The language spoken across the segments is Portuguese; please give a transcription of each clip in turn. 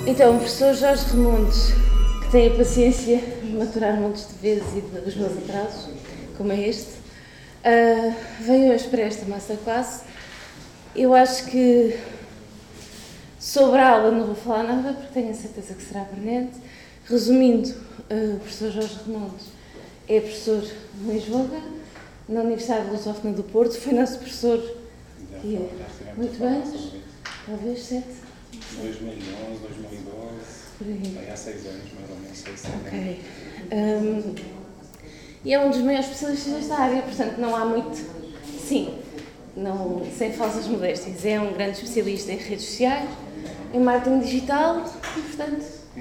Então, o professor Jorge Remontes, que tem a paciência de maturar montes de vezes e dos meus atrasos, como é este, veio hoje para esta masterclass. Eu acho que sobre a aula não vou falar nada, porque tenho a certeza que será pertinente. Resumindo, o professor Jorge Remontes é professor de Lisboa, na Universidade Lusófona do Porto, foi nosso professor muito antes, talvez 7. 2011, 2012, por aí. Há 6 anos, mais ou menos 6 anos. Ok. E é um dos maiores especialistas desta área, portanto não há muito, sem falsas modéstias, é um grande especialista em redes sociais, em marketing digital e, portanto,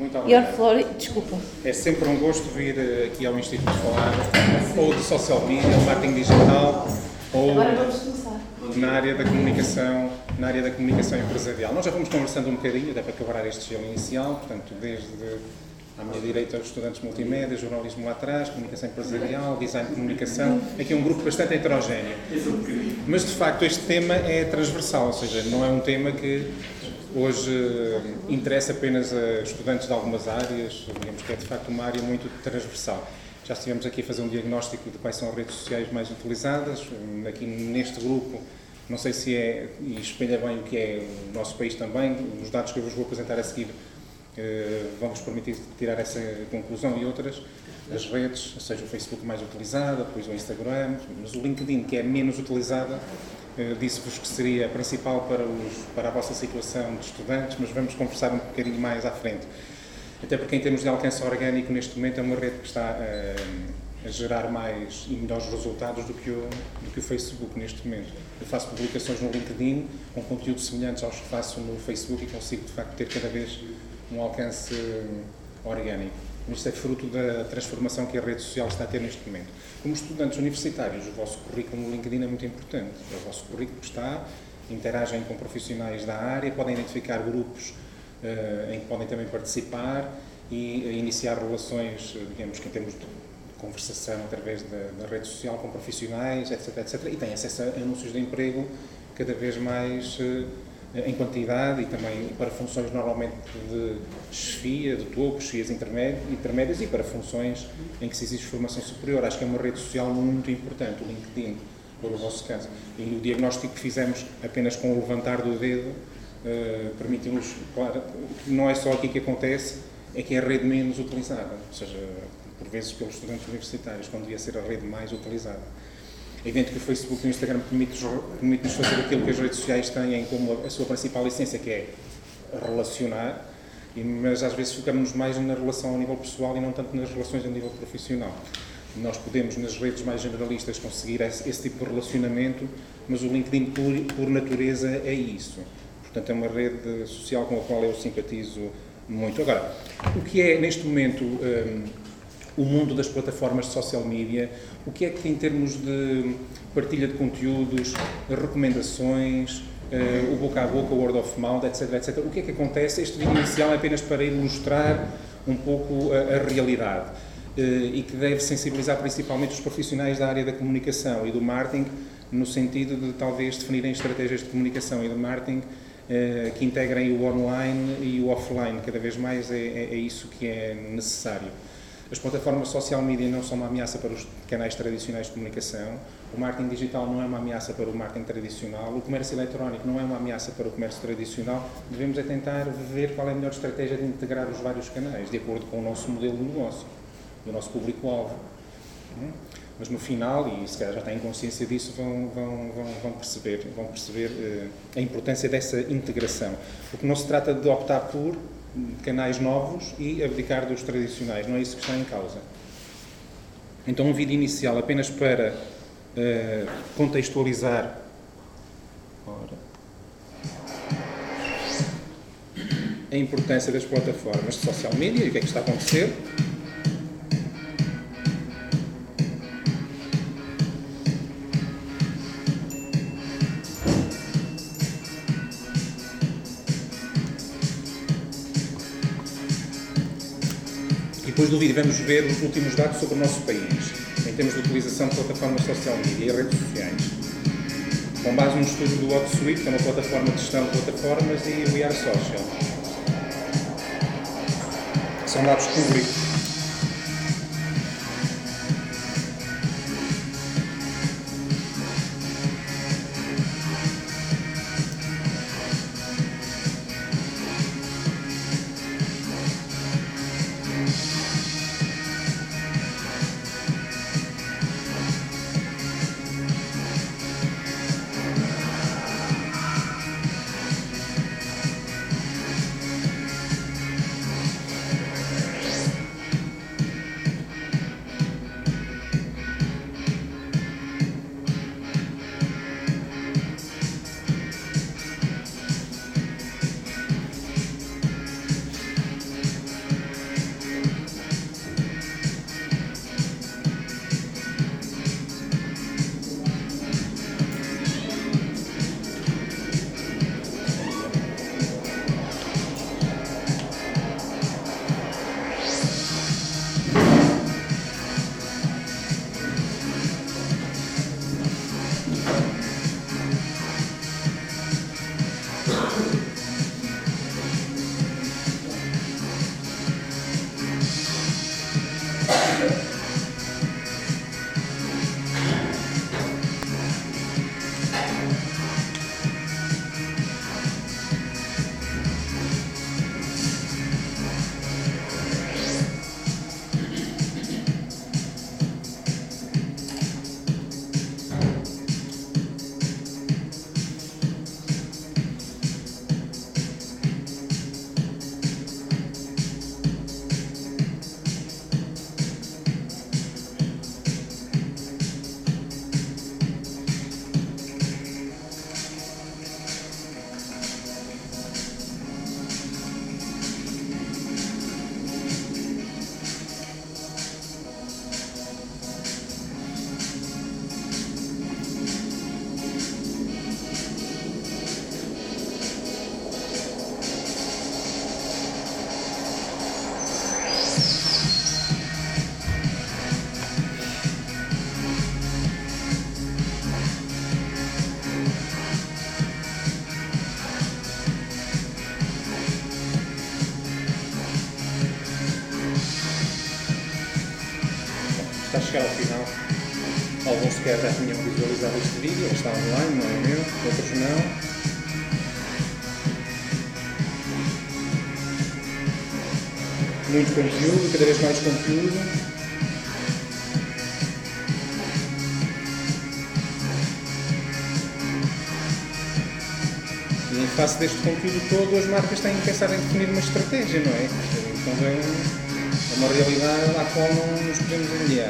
desculpa. É sempre um gosto vir aqui ao Instituto falar ou de social media, marketing digital, ou agora vamos começar. na área da comunicação empresarial. Nós já fomos conversando um bocadinho, até para quebrar este gelo inicial, portanto, desde à minha direita os estudantes multimédia, jornalismo lá atrás, comunicação empresarial, design de comunicação, aqui é um grupo bastante heterogéneo. Mas, de facto, este tema é transversal, ou seja, não é um tema que hoje interessa apenas a estudantes de algumas áreas, digamos que é, de facto, uma área muito transversal. Já estivemos aqui a fazer um diagnóstico de quais são as redes sociais mais utilizadas, aqui neste grupo, não sei se é, e espelha bem o que é o nosso país também, os dados que eu vos vou apresentar a seguir vão-vos permitir tirar essa conclusão e outras, as redes, ou seja, o Facebook mais utilizada, depois o Instagram, mas o LinkedIn, que é menos utilizada, disse-vos que seria a principal para a vossa situação de estudantes, mas vamos conversar um bocadinho mais à frente. Até porque em termos de alcance orgânico, neste momento é uma rede que está a gerar mais e melhores resultados do que o Facebook neste momento. Eu faço publicações no LinkedIn com conteúdos semelhantes aos que faço no Facebook e consigo, de facto, ter cada vez um alcance orgânico. Isto é fruto da transformação que a rede social está a ter neste momento. Como estudantes universitários, o vosso currículo no LinkedIn é muito importante. O vosso currículo interagem com profissionais da área, podem identificar grupos em que podem também participar e iniciar relações, digamos que em termos de conversação através da rede social com profissionais, etc, etc. E têm acesso a anúncios de emprego cada vez mais em quantidade e também para funções normalmente de chefia, de topo, chefias intermédias e para funções em que se exige formação superior. Acho que é uma rede social muito importante, o LinkedIn, para o vosso caso. E o diagnóstico que fizemos apenas com o levantar do dedo permitiu-nos, claro, que não é só aqui que acontece, é que é a rede menos utilizada, ou seja, por vezes pelos estudantes universitários, quando devia ser a rede mais utilizada. É evidente que o Facebook e o Instagram permitem-nos fazer aquilo que as redes sociais têm como a sua principal essência, que é relacionar, mas às vezes focamos mais na relação ao nível pessoal e não tanto nas relações a nível profissional. Nós podemos, nas redes mais generalistas, conseguir esse tipo de relacionamento, mas o LinkedIn, por natureza, é isso. Portanto, é uma rede social com a qual eu simpatizo muito. Agora, o que é, neste momento, o mundo das plataformas de social media? O que é que, em termos de partilha de conteúdos, recomendações, o boca a boca, o word of mouth, etc, etc, o que é que acontece? Este vídeo inicial é apenas para ilustrar um pouco a realidade e que deve sensibilizar principalmente os profissionais da área da comunicação e do marketing, no sentido de talvez definirem estratégias de comunicação e de marketing que integrem o online e o offline. Cada vez mais é isso que é necessário. As plataformas social media não são uma ameaça para os canais tradicionais de comunicação, o marketing digital não é uma ameaça para o marketing tradicional, o comércio eletrónico não é uma ameaça para o comércio tradicional. Devemos tentar ver qual é a melhor estratégia de integrar os vários canais, de acordo com o nosso modelo de negócio, do nosso público-alvo. Mas no final, e se calhar já têm consciência disso, vão perceber a importância dessa integração. Porque não se trata de optar por canais novos e abdicar dos tradicionais, não é isso que está em causa. Então, um vídeo inicial apenas para contextualizar a importância das plataformas de social media e o que é que está a acontecer. Depois do vídeo vamos ver os últimos dados sobre o nosso país, em termos de utilização de plataformas social media e redes sociais. Com base num estudo do HotSuite, que é uma plataforma de gestão de plataformas, e o We Are Social. São dados públicos. Está a chegar ao final. Alguns sequer já tinham visualizado este vídeo, ele está online, não é meu, outros não. Muito conteúdo, cada vez mais conteúdo. E em face deste conteúdo todo, as marcas têm que pensar em definir uma estratégia, não é? Então é uma realidade à qual não nos podemos aliar.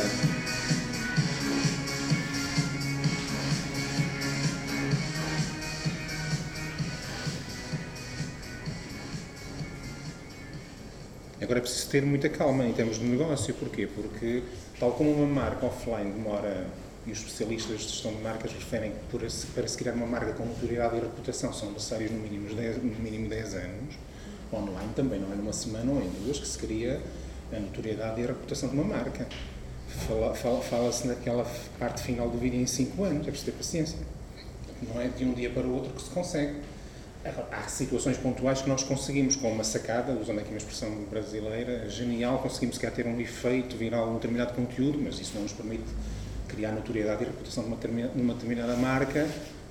Agora é preciso ter muita calma em termos de negócio. Porquê? Porque, tal como uma marca offline demora, e os especialistas de gestão de marcas referem que para se criar uma marca com notoriedade e reputação são necessários no mínimo 10 anos, online também não é numa semana ou em duas que se cria a notoriedade e a reputação de uma marca. Fala-se naquela parte final do vídeo em 5 anos, é preciso ter paciência. Não é de um dia para o outro que se consegue. Há situações pontuais que nós conseguimos, com uma sacada, usando aqui uma expressão brasileira, genial, conseguimos sequer ter um efeito viral num determinado conteúdo, mas isso não nos permite criar notoriedade e reputação de uma determinada marca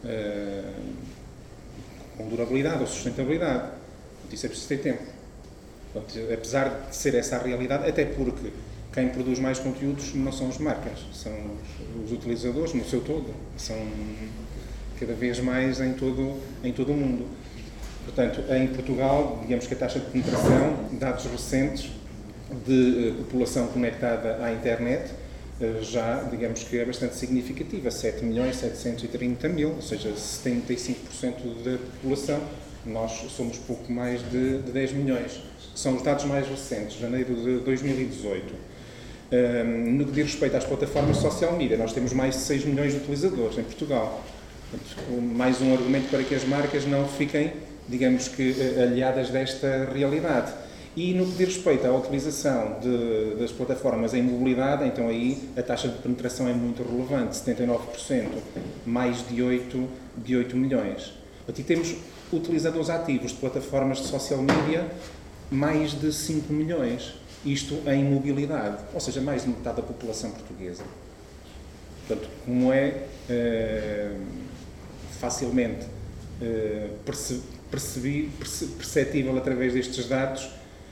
com durabilidade ou sustentabilidade. Isso é preciso ter tempo. Portanto, apesar de ser essa a realidade, até porque quem produz mais conteúdos não são as marcas, são os utilizadores no seu todo, são cada vez mais em todo o mundo. Portanto, em Portugal, digamos que a taxa de penetração, dados recentes de população conectada à internet, já, digamos que é bastante significativa, 7.730.000, ou seja, 75% da população. Nós somos pouco mais de 10 milhões. São os dados mais recentes, janeiro de 2018. No que diz respeito às plataformas de social media, nós temos mais de 6 milhões de utilizadores em Portugal. Portanto, mais um argumento para que as marcas não fiquem, digamos que, aliadas desta realidade. E no que diz respeito à utilização das plataformas em mobilidade, então aí a taxa de penetração é muito relevante, 79%, mais de 8 milhões. E temos utilizadores ativos de plataformas de social media, mais de 5 milhões. isto em mobilidade, ou seja, mais de metade da população portuguesa. Portanto, como é facilmente perceptível através destes dados,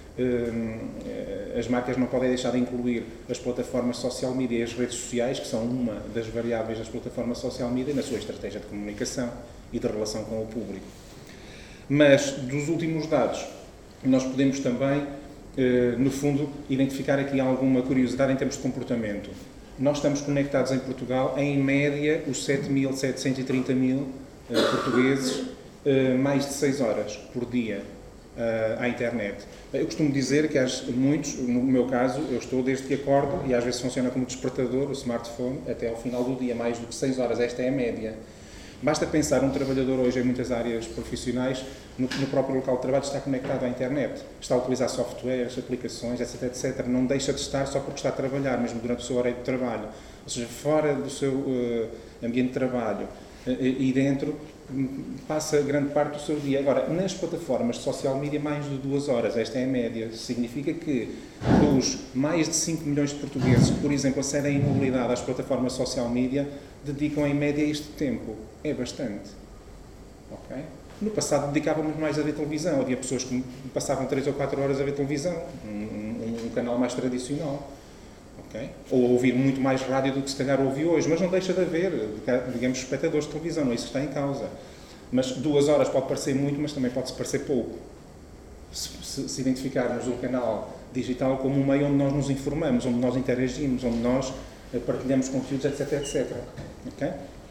as marcas não podem deixar de incluir as plataformas social media e as redes sociais, que são uma das variáveis das plataformas social media, na sua estratégia de comunicação e de relação com o público. Mas, dos últimos dados, nós podemos também, no fundo, identificar aqui alguma curiosidade em termos de comportamento. Nós estamos conectados em Portugal, em média, os 7.730.000 portugueses, mais de 6 horas por dia à internet. Eu costumo dizer que muitos, no meu caso, eu estou desde que acordo, e às vezes funciona como despertador, o smartphone, até ao final do dia, mais do que 6 horas. Esta é a média. Basta pensar, um trabalhador hoje em muitas áreas profissionais, no próprio local de trabalho, está conectado à internet, está a utilizar softwares, aplicações, etc, etc. Não deixa de estar só porque está a trabalhar, mesmo durante o seu horário de trabalho. Ou seja, fora do seu ambiente de trabalho e dentro, passa grande parte do seu dia. Agora, nas plataformas de social media, mais de 2 horas. Esta é a média. Significa que dos mais de 5 milhões de portugueses que, por exemplo, acedem em mobilidade às plataformas de social media, dedicam em média este tempo. É bastante. Ok? No passado dedicávamos mais a ver televisão. Havia pessoas que passavam 3 ou 4 horas a ver televisão. Um canal mais tradicional. Okay? Ou a ouvir muito mais rádio do que se calhar ouvi hoje, mas não deixa de haver, digamos, espectadores de televisão, não é isso que está em causa. Mas 2 horas pode parecer muito, mas também pode-se parecer pouco. Se identificarmos um canal digital como um meio onde nós nos informamos, onde nós interagimos, onde nós partilhamos conteúdos, etc, etc. Okay?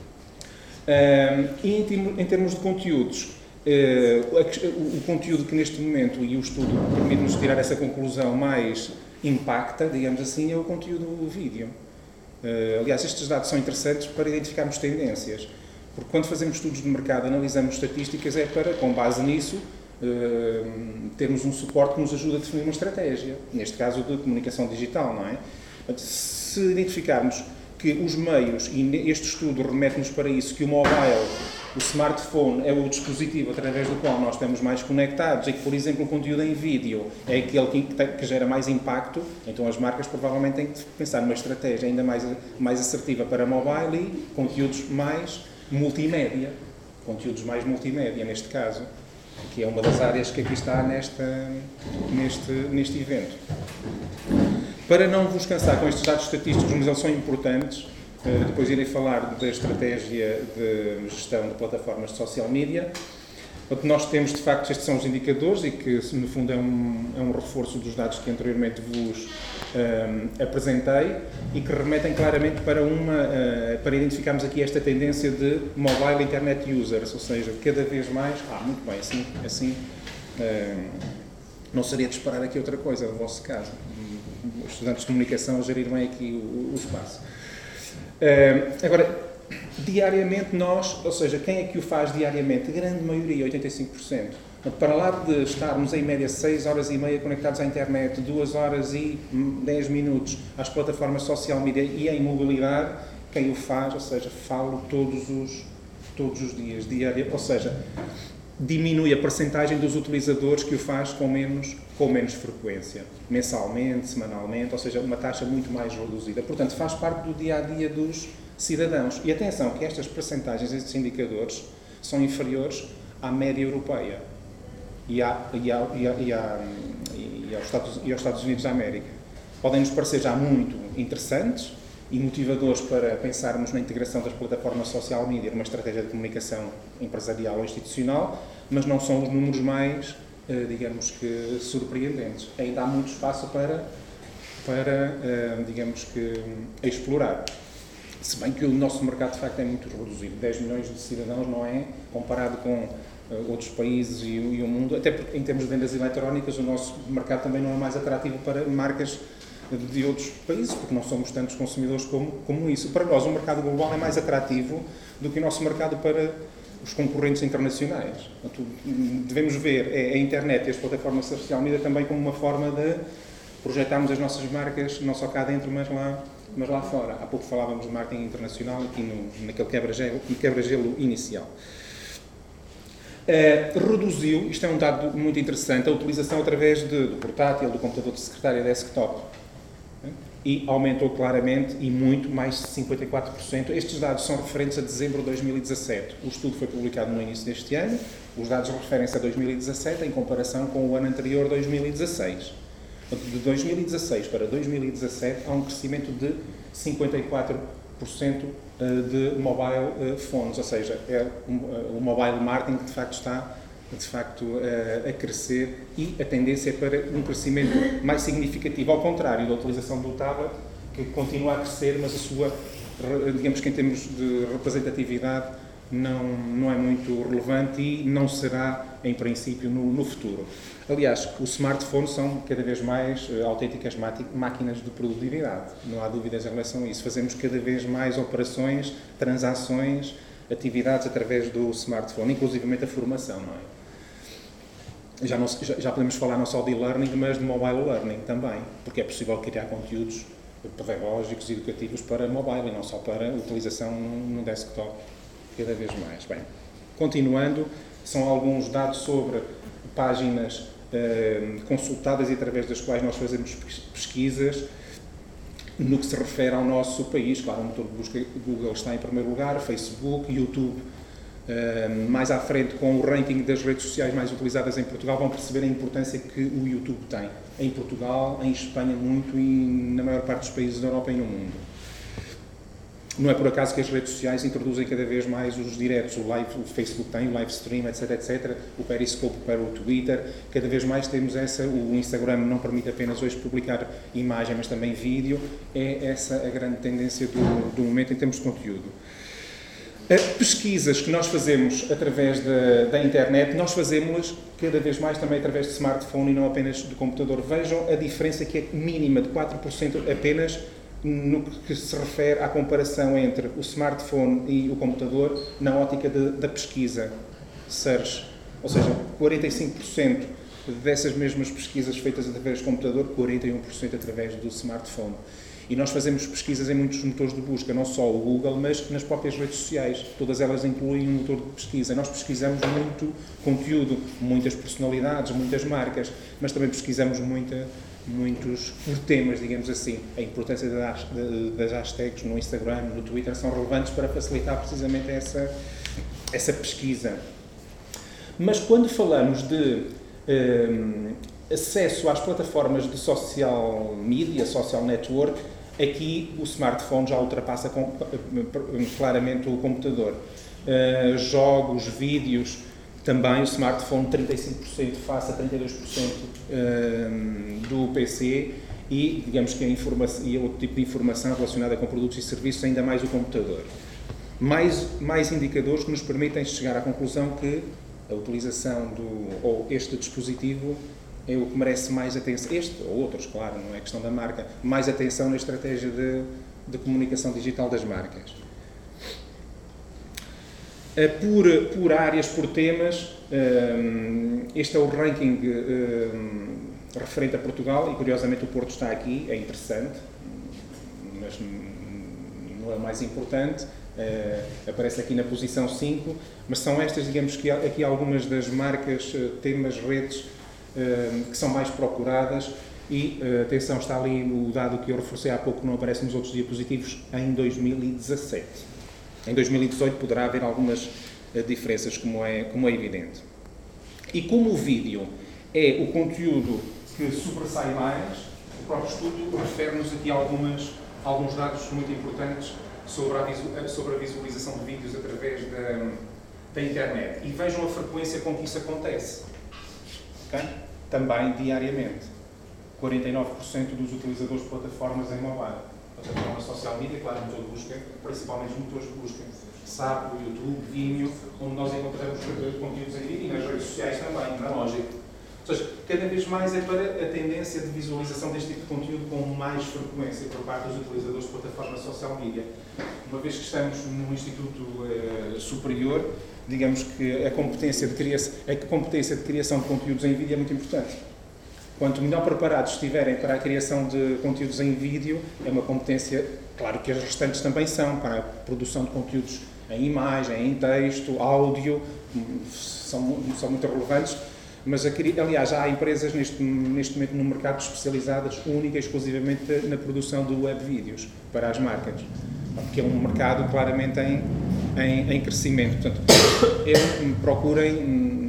E em termos de conteúdos, o conteúdo que neste momento, e o estudo permite-nos tirar essa conclusão mais impacta, digamos assim, é o conteúdo do vídeo. Aliás, estes dados são interessantes para identificarmos tendências, porque quando fazemos estudos de mercado, analisamos estatísticas, é para, com base nisso, termos um suporte que nos ajuda a definir uma estratégia, neste caso de comunicação digital, não é? Se identificarmos que os meios, e este estudo remete-nos para isso, que o mobile, o smartphone é o dispositivo através do qual nós estamos mais conectados e que, por exemplo, o conteúdo em vídeo é aquele que gera mais impacto, então as marcas provavelmente têm que pensar numa estratégia ainda mais assertiva para mobile e conteúdos mais multimédia. Conteúdos mais multimédia, neste caso, que é uma das áreas que aqui está neste evento. Para não vos cansar com estes dados estatísticos, mas eles são importantes, depois irei falar da estratégia de gestão de plataformas de social media. Nós temos, de facto, estes são os indicadores e que, no fundo, é um reforço dos dados que anteriormente vos apresentei e que remetem claramente para identificarmos aqui esta tendência de mobile internet users, ou seja, cada vez mais... muito bem, assim não seria de esperar aqui outra coisa, no vosso caso. Os estudantes de comunicação a gerir bem aqui o espaço. Agora, diariamente nós, ou seja, quem é que o faz diariamente? A grande maioria, 85%. Para lá de estarmos em média 6 horas e meia conectados à internet, 2 horas e 10 minutos às plataformas social media e em mobilidade, quem o faz, ou seja, falo todos os dias, diário, ou seja, diminui a percentagem dos utilizadores que o faz com menos frequência, mensalmente, semanalmente, ou seja, uma taxa muito mais reduzida. Portanto, faz parte do dia-a-dia dos cidadãos. E atenção, que estas percentagens, estes indicadores, são inferiores à média europeia e aos Estados Unidos da América. Podem-nos parecer já muito interessantes e motivadores para pensarmos na integração das plataformas social media numa estratégia de comunicação empresarial ou institucional, mas não são os números mais, digamos que, surpreendentes. Ainda há muito espaço para digamos que, explorar. Se bem que o nosso mercado, de facto, é muito reduzido. 10 milhões de cidadãos não é, comparado com outros países e o mundo, até porque, em termos de vendas eletrónicas, o nosso mercado também não é mais atrativo para marcas de outros países, porque não somos tantos consumidores como isso. Para nós, o mercado global é mais atrativo do que o nosso mercado para os concorrentes internacionais. Portanto, devemos ver a internet e as plataformas social media também como uma forma de projetarmos as nossas marcas, não só cá dentro, mas lá fora. Há pouco falávamos de marketing internacional, aqui naquele quebra-gelo inicial. reduziu, isto é um dado muito interessante, a utilização através do portátil, do computador de secretária desktop. E aumentou claramente e muito, mais de 54%. Estes dados são referentes a dezembro de 2017. O estudo foi publicado no início deste ano. Os dados referem-se a 2017 em comparação com o ano anterior, 2016. De 2016 para 2017 há um crescimento de 54% de mobile phones, ou seja, o mobile marketing que de facto está a crescer e a tendência é para um crescimento mais significativo, ao contrário da utilização do tablet, que continua a crescer, mas a sua, digamos que em termos de representatividade, não é muito relevante e não será, em princípio, no futuro. Aliás, os smartphones são cada vez mais autênticas máquinas de produtividade, não há dúvidas em relação a isso. Fazemos cada vez mais operações, transações, atividades através do smartphone, inclusivamente a formação, não é? Já podemos falar não só de e-learning, mas de mobile learning também, porque é possível criar conteúdos pedagógicos e educativos para mobile e não só para utilização no desktop, cada vez mais. Bem, continuando, são alguns dados sobre páginas consultadas e através das quais nós fazemos pesquisas no que se refere ao nosso país. Claro, o motor de busca Google está em primeiro lugar, Facebook, YouTube. Mais à frente, com o ranking das redes sociais mais utilizadas em Portugal, vão perceber a importância que o YouTube tem. Em Portugal, em Espanha muito e na maior parte dos países da Europa e no mundo. Não é por acaso que as redes sociais introduzem cada vez mais os diretos, o Facebook tem, o live stream, etc, o Periscope para o Twitter, cada vez mais temos o Instagram não permite apenas hoje publicar imagem, mas também vídeo, é essa a grande tendência do momento em termos de conteúdo. Pesquisas que nós fazemos através da internet, nós fazemos cada vez mais também através de smartphone e não apenas de computador. Vejam a diferença que é mínima, de 4% apenas, no que se refere à comparação entre o smartphone e o computador na ótica da pesquisa, search. Ou seja, 45% dessas mesmas pesquisas feitas através do computador, 41% através do smartphone. E nós fazemos pesquisas em muitos motores de busca, não só o Google, mas nas próprias redes sociais. Todas elas incluem um motor de pesquisa. Nós pesquisamos muito conteúdo, muitas personalidades, muitas marcas, mas também pesquisamos muitos temas, digamos assim. A importância das hashtags no Instagram, no Twitter, são relevantes para facilitar precisamente essa pesquisa. Mas quando falamos de acesso às plataformas de social media, social network, aqui o smartphone já ultrapassa claramente o computador. Jogos, vídeos, também o smartphone 35% face a 32% do PC e, digamos que outro tipo de informação relacionada com produtos e serviços, ainda mais o computador. Mais indicadores que nos permitem chegar à conclusão que a utilização este dispositivo é o que merece mais atenção, este ou outros, claro, não é questão da marca, mais atenção na estratégia de comunicação digital das marcas. Por áreas, por temas, este é o ranking referente a Portugal e, curiosamente, o Porto está aqui, é interessante, mas não é o mais importante, aparece aqui na posição 5, mas são estas, digamos que aqui algumas das marcas, temas, redes, que são mais procuradas e, atenção, está ali o dado que eu reforcei há pouco, não aparece nos outros diapositivos, em 2017. Em 2018 poderá haver algumas diferenças, como é evidente. E como o vídeo é o conteúdo que sobressai mais, o próprio estudo refere-nos aqui alguns dados muito importantes sobre a visualização de vídeos através da internet. E vejam a frequência com que isso acontece. Okay? Também diariamente. 49% dos utilizadores de plataformas em mobile. Plataformas social media, claro, motor de busca, principalmente motores de busca. SAP, YouTube, Vimeo, onde nós encontramos conteúdos em vídeo e nas redes sociais também, não é lógico. Ou seja, cada vez mais é para a tendência de visualização deste tipo de conteúdo com mais frequência por parte dos utilizadores de plataformas social media. Uma vez que estamos num instituto superior, digamos que a competência de criação de conteúdos em vídeo é muito importante. Quanto melhor preparados estiverem para a criação de conteúdos em vídeo, é uma competência, claro que as restantes também são, para a produção de conteúdos em imagem, em texto, áudio, são muito relevantes, mas aliás há empresas neste momento no mercado especializadas única e exclusivamente na produção de web vídeos para as marcas, porque é um mercado claramente em crescimento. Portanto, procurem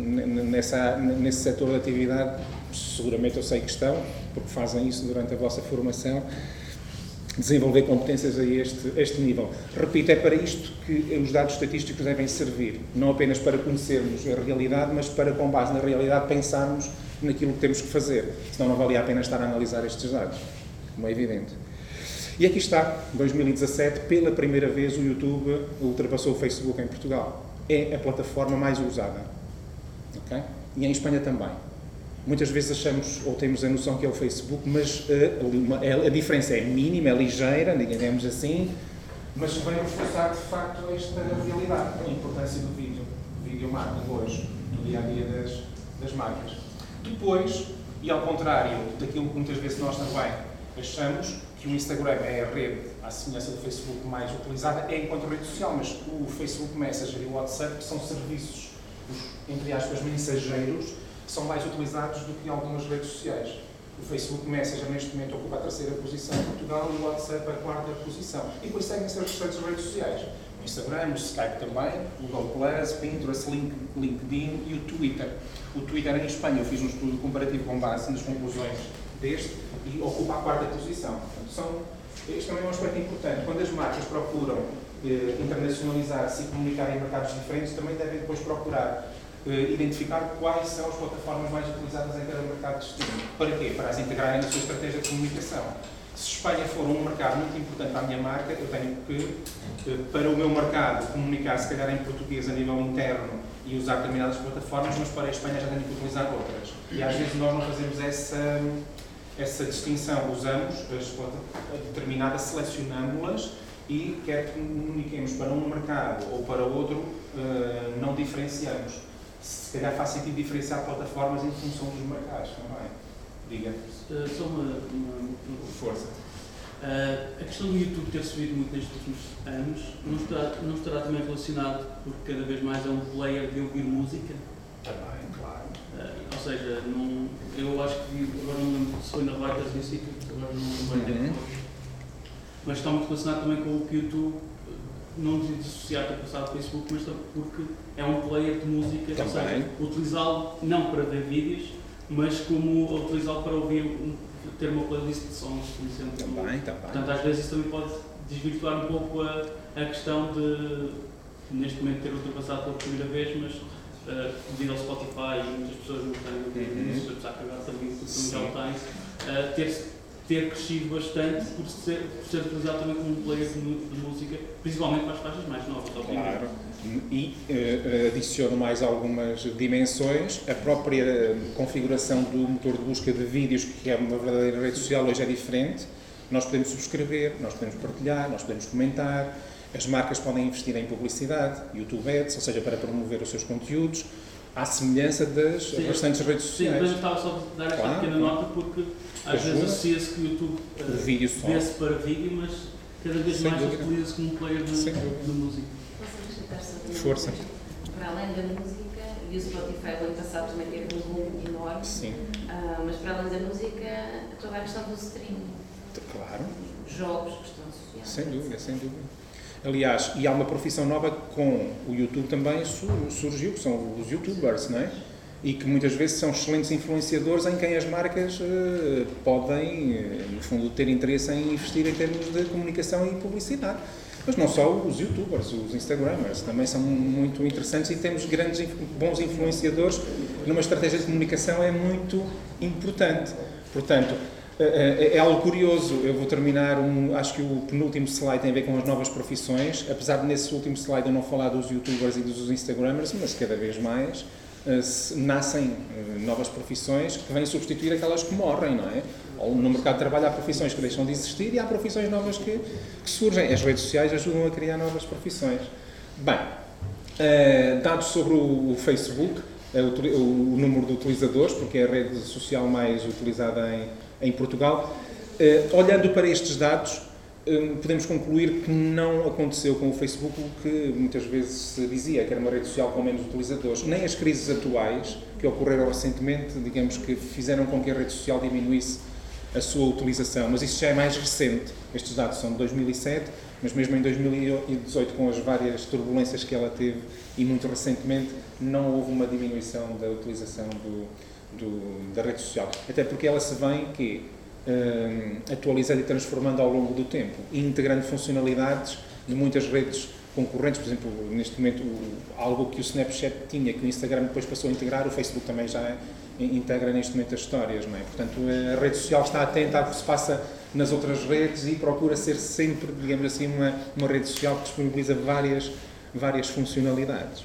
nesse setor de atividade, seguramente eu sei que estão, porque fazem isso durante a vossa formação, desenvolver competências a este nível. Repito, é para isto que os dados estatísticos devem servir, não apenas para conhecermos a realidade, mas para, com base na realidade, pensarmos naquilo que temos que fazer, senão não valia a pena estar a analisar estes dados, como é evidente. E aqui está, 2017, pela primeira vez o YouTube ultrapassou o Facebook em Portugal. É a plataforma mais usada. Okay? E em Espanha também. Muitas vezes achamos, ou temos a noção que é o Facebook, mas a diferença é mínima, é ligeira, digamos assim, mas vem reforçar de facto esta realidade, a importância do vídeo marketing hoje, no dia-a-dia das marcas. Depois, e ao contrário daquilo que muitas vezes nós também achamos, que o Instagram é a rede, à semelhança do Facebook, mais utilizada, é enquanto rede social, mas o Facebook Messenger e o WhatsApp são serviços, entre aspas, mensageiros, são mais utilizados do que algumas redes sociais. O Facebook Messenger, neste momento, ocupa a 3ª posição em Portugal e o WhatsApp a 4ª posição. E depois seguem-se as restantes redes sociais. O Instagram, o Skype também, o Google+, Pinterest, LinkedIn e o Twitter. O Twitter em Espanha, eu fiz um estudo comparativo com base nas conclusões deste e ocupa a 4ª posição. Portanto, este também é um aspecto importante. Quando as marcas procuram internacionalizar-se e comunicar em mercados diferentes, também devem depois procurar identificar quais são as plataformas mais utilizadas em cada mercado de destino. Para quê? Para as integrarem na sua estratégia de comunicação. Se Espanha for um mercado muito importante para a minha marca, eu tenho que, para o meu mercado, comunicar se calhar em português a nível interno e usar determinadas plataformas, mas para a Espanha já tenho que utilizar outras. E às vezes nós não fazemos essa distinção. Usamos as determinadas, selecionamos-las e quer que comuniquemos para um mercado ou para outro, não diferenciamos. Se calhar faz sentido diferenciar plataformas em função dos mercados também. Diga. Só uma força. A questão do YouTube ter subido muito nestes últimos anos não estará também relacionado porque cada vez mais é um player de ouvir música? Também, claro. Ou seja, eu acho que agora não lembro se foi na Reuters disse que agora não vai ter. Mas está muito relacionado também com o que o YouTube não dissociar ter passado do Facebook, mas porque é um player de música, também. Ou seja, utilizá-lo não para ver vídeos, mas como utilizá-lo para ouvir, ter uma playlist de sons, por exemplo. Também. Portanto, às vezes isso também pode desvirtuar um pouco a questão de, neste momento, ter ultrapassado pela primeira vez, mas devido ao Spotify e muitas pessoas não têm isso, apesar que agora também já o tem, ter crescido bastante por ser utilizado também como um player de música, principalmente para as faixas mais novas, obviamente. Claro. E adiciono mais algumas dimensões. A própria configuração do motor de busca de vídeos, que é uma verdadeira rede social, hoje é diferente. Nós podemos subscrever, nós podemos partilhar, nós podemos comentar. As marcas podem investir em publicidade, YouTube Ads, ou seja, para promover os seus conteúdos, à semelhança das restantes redes sociais. Sim, mas eu estava só a dar esta pequena nota porque às vezes associa-se que o YouTube vê-se para vídeo, mas cada vez mais utiliza-se como um player de música. Posso acrescentar sobre Força. Para além da música, e o Spotify o ano passado também teve um volume enorme, mas para além da música, toda a questão do streaming. Claro. Jogos que estão associados. Sem dúvida. Aliás, e há uma profissão nova com o YouTube também surgiu, que são os YouTubers, não é? E que muitas vezes são excelentes influenciadores em quem as marcas podem, no fundo, ter interesse em investir em termos de comunicação e publicidade. Mas não só os YouTubers, os Instagramers também são muito interessantes e temos bons influenciadores numa estratégia de comunicação é muito importante. Portanto, é algo curioso. Eu vou terminar, acho que o penúltimo slide tem a ver com as novas profissões, apesar de nesse último slide eu não falar dos YouTubers e dos Instagramers, mas cada vez mais nascem novas profissões que vêm substituir aquelas que morrem, não é? Ou no mercado de trabalho há profissões que deixam de existir e há profissões novas que surgem. As redes sociais ajudam a criar novas profissões. Bem, dados sobre o Facebook, o número de utilizadores, porque é a rede social mais utilizada em Portugal. Olhando para estes dados, podemos concluir que não aconteceu com o Facebook o que muitas vezes se dizia, que era uma rede social com menos utilizadores. Nem as crises atuais, que ocorreram recentemente, digamos que fizeram com que a rede social diminuísse a sua utilização, mas isso já é mais recente. Estes dados são de 2007, mas mesmo em 2018, com as várias turbulências que ela teve, e muito recentemente, não houve uma diminuição da utilização da rede social. Até porque ela se vem que atualizando e transformando ao longo do tempo e integrando funcionalidades de muitas redes concorrentes. Por exemplo, neste momento, algo que o Snapchat tinha, que o Instagram depois passou a integrar, o Facebook também já integra neste momento as histórias, não é? Portanto, a rede social está atenta ao que se passa nas outras redes e procura ser sempre, digamos assim, uma rede social que disponibiliza várias funcionalidades.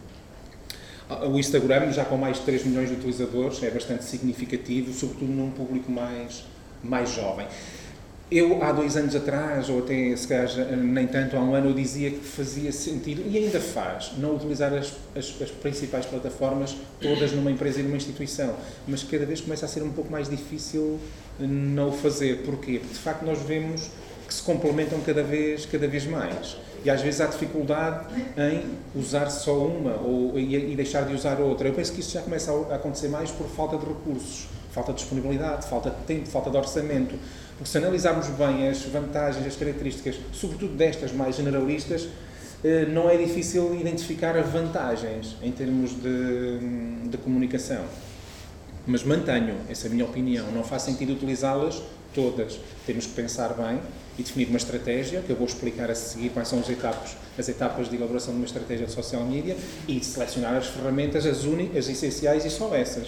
O Instagram, já com mais de 3 milhões de utilizadores, é bastante significativo, sobretudo num público mais jovem. Eu, há 2 anos atrás, ou até se calhar nem tanto, há 1 ano, eu dizia que fazia sentido, e ainda faz, não utilizar as principais plataformas todas numa empresa e numa instituição, mas cada vez começa a ser um pouco mais difícil não o fazer. Porquê? Porque de facto nós vemos que se complementam cada vez mais. E às vezes há dificuldade em usar só uma e deixar de usar outra. Eu penso que isso já começa a acontecer mais por falta de recursos, falta de disponibilidade, falta de tempo, falta de orçamento. Porque se analisarmos bem as vantagens, as características, sobretudo destas mais generalistas, não é difícil identificar as vantagens em termos de comunicação. Mas mantenho essa minha opinião, não faz sentido utilizá-las todas. Temos que pensar bem e definir uma estratégia, que eu vou explicar a seguir quais são as etapas de elaboração de uma estratégia de social media, e selecionar as ferramentas, as essenciais, e só essas.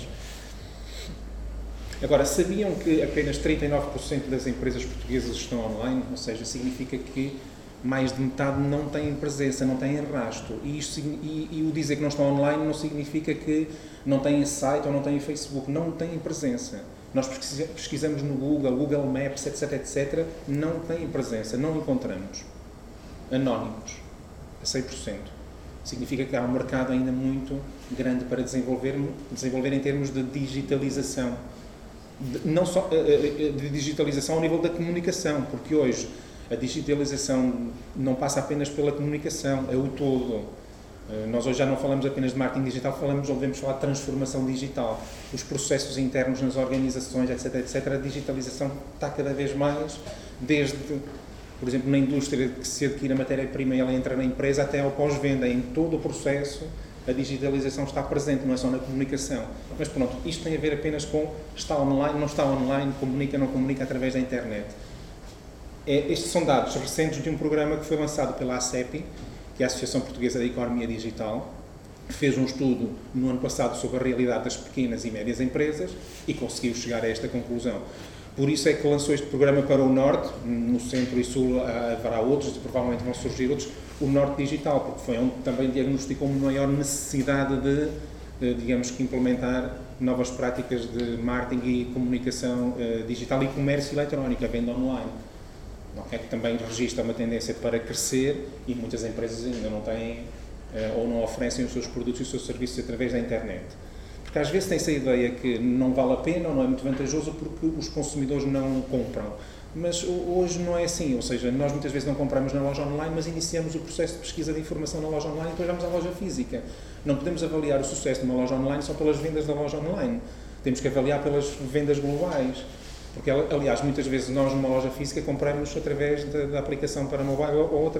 Agora, sabiam que apenas 39% das empresas portuguesas estão online? Ou seja, significa que mais de metade não têm presença, não têm rastro. E o dizer que não estão online não significa que não têm site ou não têm Facebook, não têm presença. Nós pesquisamos no Google Maps, etc, não têm presença, não encontramos. Anónimos, a 100%. Significa que há um mercado ainda muito grande para desenvolver em termos de digitalização. Não só de digitalização ao nível da comunicação, porque hoje a digitalização não passa apenas pela comunicação, é o todo. Nós hoje já não falamos apenas de marketing digital, devemos falar de transformação digital. Os processos internos nas organizações, etc. A digitalização está cada vez mais, desde, por exemplo, na indústria que se adquire a matéria-prima e ela entra na empresa, até ao pós-venda. Em todo o processo, a digitalização está presente, não é só na comunicação. Mas pronto, isto tem a ver apenas com está online, não está online, comunica, não comunica através da internet. Estes são dados recentes de um programa que foi lançado pela ACEPI, que é a Associação Portuguesa da Economia Digital, que fez um estudo no ano passado sobre a realidade das pequenas e médias empresas e conseguiu chegar a esta conclusão. Por isso é que lançou este programa para o Norte, no Centro e Sul haverá outros, e provavelmente vão surgir outros, o Norte Digital, porque foi onde também diagnosticou uma maior necessidade de digamos que, implementar novas práticas de marketing e comunicação digital e comércio eletrónico, a venda online. É que também registra uma tendência para crescer e muitas empresas ainda não têm ou não oferecem os seus produtos e os seus serviços através da internet. Porque às vezes tem-se a ideia que não vale a pena ou não é muito vantajoso porque os consumidores não compram. Mas hoje não é assim, ou seja, nós muitas vezes não compramos na loja online, mas iniciamos o processo de pesquisa de informação na loja online e depois vamos à loja física. Não podemos avaliar o sucesso de uma loja online só pelas vendas da loja online. Temos que avaliar pelas vendas globais. Porque, aliás, muitas vezes nós numa loja física compramos através da aplicação para mobile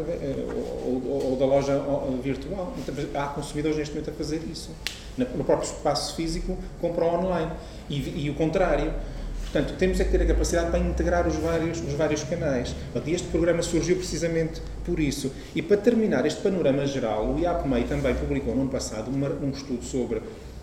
ou da loja virtual. Há consumidores neste momento a fazer isso. No próprio espaço físico compram online e o contrário. Portanto, temos é que ter a capacidade para integrar os vários canais. E este programa surgiu precisamente por isso. E para terminar este panorama geral, o IAPMEI também publicou no ano passado um estudo sobre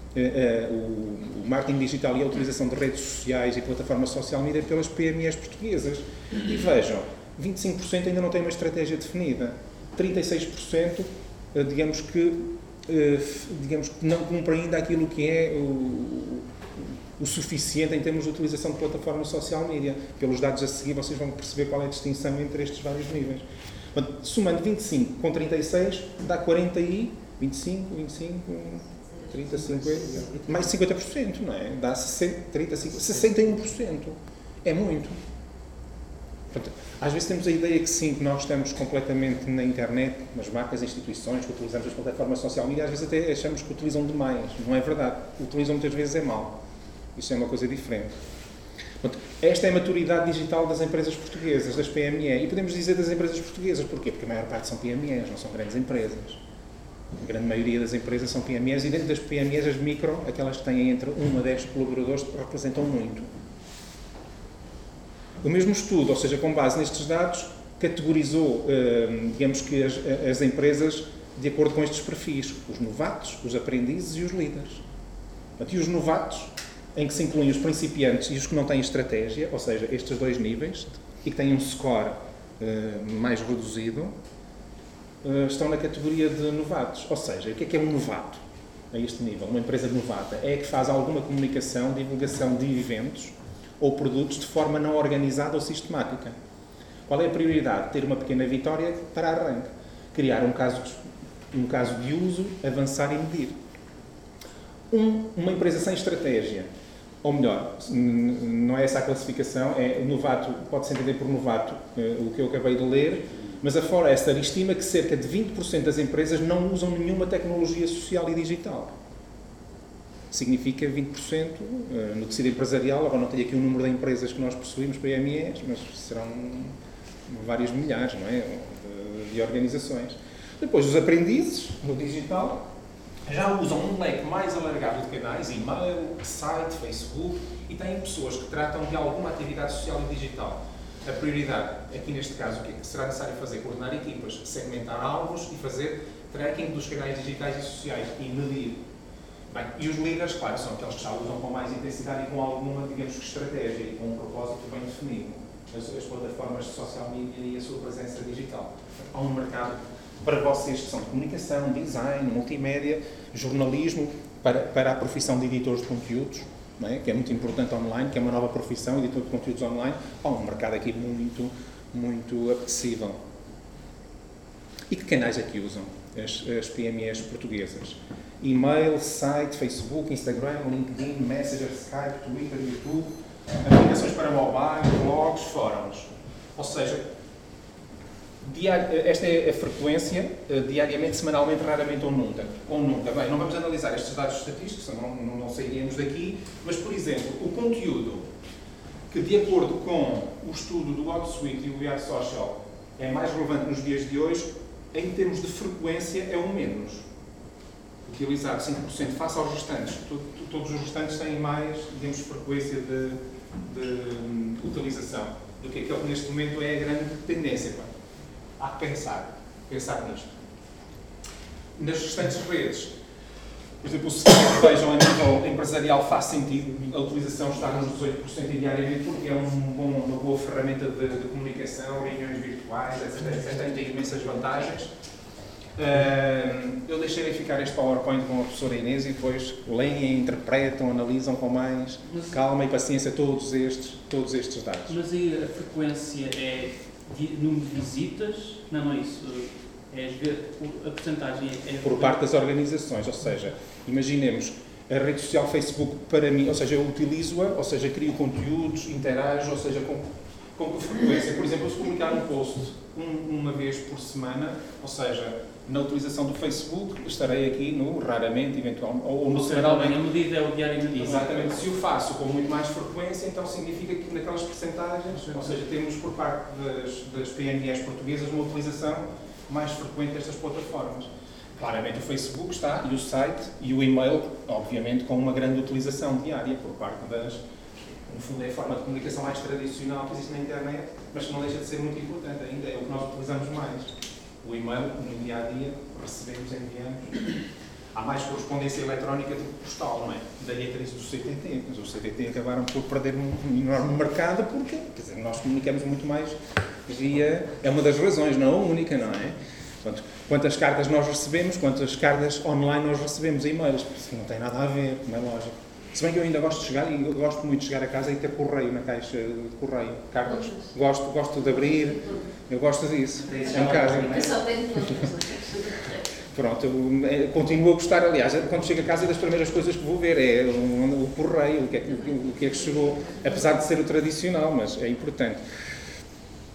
o marketing digital e a utilização de redes sociais e plataformas social media pelas PMEs portuguesas. E vejam, 25% ainda não têm uma estratégia definida, 36% digamos que não cumpre ainda aquilo que é o suficiente em termos de utilização de plataformas social media. Pelos dados a seguir vocês vão perceber qual é a distinção entre estes vários níveis. Portanto, somando 25 com 36 dá 40 e 25, 30, 50, mais de 50%, não é? Dá 61%. É muito. Portanto, às vezes temos a ideia que sim, que nós estamos completamente na internet, nas marcas, instituições, que utilizamos as plataformas social media, às vezes até achamos que utilizam demais. Não é verdade. Utilizam muitas vezes é mal. Isso é uma coisa diferente. Portanto, esta é a maturidade digital das empresas portuguesas, das PME. E podemos dizer das empresas portuguesas. Porquê? Porque a maior parte são PMEs, não são grandes empresas. A grande maioria das empresas são PMEs e dentro das PMEs, as micro, aquelas que têm entre 1 a 10 colaboradores, representam muito. O mesmo estudo, ou seja, com base nestes dados, categorizou, digamos que as empresas de acordo com estes perfis. Os novatos, os aprendizes e os líderes. E os novatos, em que se incluem os principiantes e os que não têm estratégia, ou seja, estes dois níveis, e que têm um score mais reduzido, estão na categoria de novatos. Ou seja, o que é um novato a este nível? Uma empresa novata é a que faz alguma comunicação, divulgação de eventos ou produtos de forma não organizada ou sistemática. Qual é a prioridade? Ter uma pequena vitória para arranque. Criar um caso de uso, avançar e medir. Uma empresa sem estratégia, ou melhor, não é essa a classificação, o novato, pode-se entender por novato o que eu acabei de ler, mas a Forrester estima que cerca de 20% das empresas não usam nenhuma tecnologia social e digital. Significa 20% no tecido empresarial. Agora não tenho aqui o número de empresas que nós possuímos, PMEs, mas serão várias milhares, não é? De organizações. Depois, os aprendizes no digital já usam um leque mais alargado de canais, e-mail, site, Facebook, e têm pessoas que tratam de alguma atividade social e digital. A prioridade, aqui neste caso, o que será necessário fazer? Coordenar equipas, segmentar alvos e fazer tracking dos canais digitais e sociais e medir. Bem, e os líderes, claro, são aqueles que já usam com mais intensidade e com alguma, digamos que, estratégia e com um propósito bem definido. As plataformas de social media e a sua presença digital. Há um mercado para vocês que são de comunicação, design, multimédia, jornalismo, para a profissão de editores de conteúdos, não é? Que é muito importante online, que é uma nova profissão, editor de conteúdos online. Há um mercado aqui muito, muito apetecível. E que canais é que usam as PMEs portuguesas? E-mail, site, Facebook, Instagram, LinkedIn, Messenger, Skype, Twitter, YouTube, aplicações para mobile, blogs, fóruns. Ou seja, esta é a frequência, diariamente, semanalmente, raramente ou nunca. Bem, não vamos analisar estes dados estatísticos, senão não sairíamos daqui, mas, por exemplo, o conteúdo que, de acordo com o estudo do Outsuite e o VR Social, é mais relevante nos dias de hoje, em termos de frequência, é o menos utilizado, 5%, face aos restantes. Todos os restantes têm mais, digamos, frequência de utilização do que aquele que neste momento é a grande tendência. Há que pensar nisto. Nas restantes redes, por exemplo, o segmento que vejam a nível empresarial faz sentido, a utilização está nos 18% diariamente, porque é uma boa ferramenta de comunicação, reuniões virtuais, etc. Tem imensas vantagens. Eu deixei ficar este PowerPoint com a professora Inês e depois leem, interpretam, analisam com mais calma e paciência todos estes dados. Mas aí a frequência é número de visitas? Não é isso. A porcentagem é... Por parte das organizações, ou seja, imaginemos a rede social Facebook para mim, ou seja, eu utilizo-a, ou seja, crio conteúdos, interajo, ou seja, com que frequência. Por exemplo, eu se publicar um post uma vez por semana, ou seja, na utilização do Facebook, estarei aqui no raramente, eventualmente, ou no semanalmente. A medida é o diariamente. Exatamente. Se o faço com muito mais frequência, então significa que naquelas percentagens, ou seja, temos por parte das PMEs portuguesas uma utilização mais frequente destas plataformas. Claramente o Facebook está, e o site, e o e-mail, obviamente, com uma grande utilização diária por parte no fundo é a forma de comunicação mais tradicional que existe na internet, mas que não deixa de ser muito importante ainda, é o que nós utilizamos mais. O e-mail, no dia-a-dia, recebemos, enviamos. Há mais correspondência eletrónica do que postal, não é? Daí a crise do CTT. Mas os CTT acabaram por perder um enorme mercado porque, quer dizer, nós comunicamos muito mais via... É uma das razões, não a única, não é? Portanto, quantas cartas nós recebemos, quantas cartas online nós recebemos, e-mails, não tem nada a ver, como é lógico. Se bem que eu ainda gosto de chegar, e eu gosto muito de chegar a casa e ter correio na caixa de correio, cartas. Gosto de abrir, eu gosto disso, em casa. Eu só tenho Pronto, eu continuo a gostar, aliás, quando chego a casa, das primeiras coisas que vou ver é o correio, o que é que chegou, apesar de ser o tradicional, mas é importante.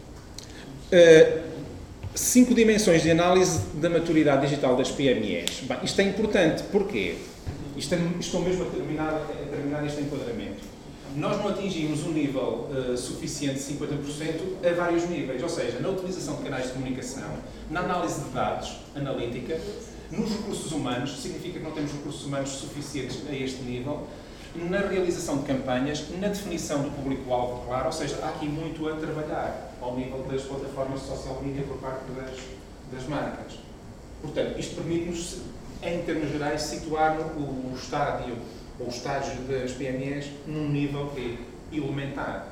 5 dimensões de análise da maturidade digital das PMEs. Bem, isto é importante, porquê? Estou mesmo a terminar este enquadramento. Nós não atingimos um nível suficiente de 50% a vários níveis, ou seja, na utilização de canais de comunicação, na análise de dados analítica, nos recursos humanos, significa que não temos recursos humanos suficientes a este nível, na realização de campanhas, na definição do público-alvo claro, ou seja, há aqui muito a trabalhar ao nível das plataformas de social media por parte das marcas. Portanto, isto permite-nos, em termos gerais, situar o estágio ou o estágio das PMEs num nível que é elementar.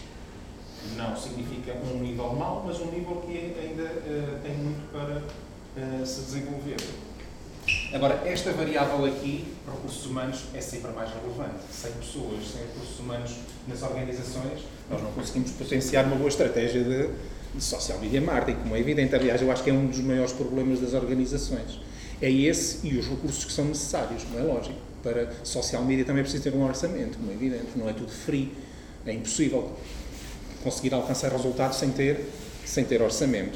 Não significa um nível mau, mas um nível que ainda tem muito para se desenvolver. Agora, esta variável aqui, recursos humanos, é sempre a mais relevante. Sem pessoas, sem recursos humanos nas organizações, nós não conseguimos potenciar uma boa estratégia de social media marketing, como é evidente. Aliás, eu acho que é um dos maiores problemas das organizações. É esse e os recursos que são necessários, como é lógico. Para social media também é preciso ter um orçamento, como é evidente. Não é tudo free. É impossível conseguir alcançar resultados sem ter orçamento.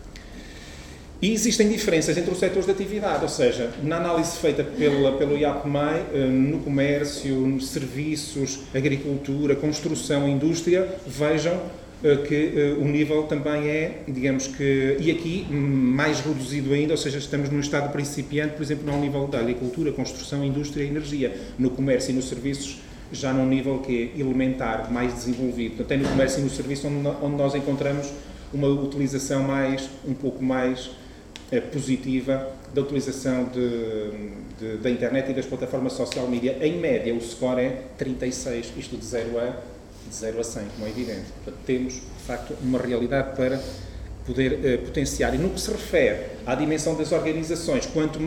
E existem diferenças entre os setores de atividade, ou seja, na análise feita pelo IAPMEI, no comércio, nos serviços, agricultura, construção, indústria, vejam que o nível também é, digamos que, e aqui mais reduzido ainda, ou seja, estamos num estado principiante, por exemplo, no nível da agricultura, construção, indústria e energia. No comércio e nos serviços, já num nível que é elementar, mais desenvolvido. Portanto, é no comércio e no serviço onde nós encontramos uma utilização um pouco mais positiva da utilização da internet e das plataformas social media. Em média, o score é 36, isto de 0 a 100, como é evidente. Portanto, temos, de facto, uma realidade para poder potenciar. E no que se refere à dimensão das organizações, quanto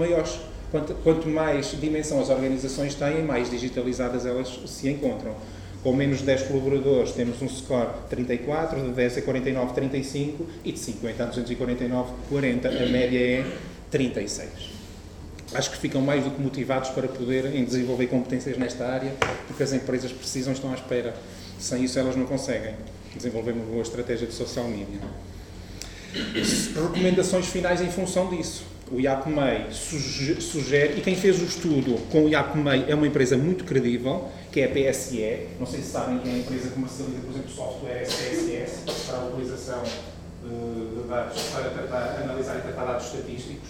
mais dimensão as organizações têm, mais digitalizadas elas se encontram. Com menos de 10 colaboradores temos um score 34, de 10 a 49, 35 e de 50 a 249, 40. A média é 36. Acho que ficam mais do que motivados para poderem desenvolver competências nesta área, porque as empresas precisam, estão à espera. Sem isso elas não conseguem desenvolver uma boa estratégia de social media. Recomendações finais em função disso. O IAPMEI sugere, e quem fez o estudo com o IAPMEI é uma empresa muito credível, que é a PSE. Não sei se sabem que é a empresa que comercializa, por exemplo, software SPSS, para a utilização de dados, para analisar e tratar dados estatísticos,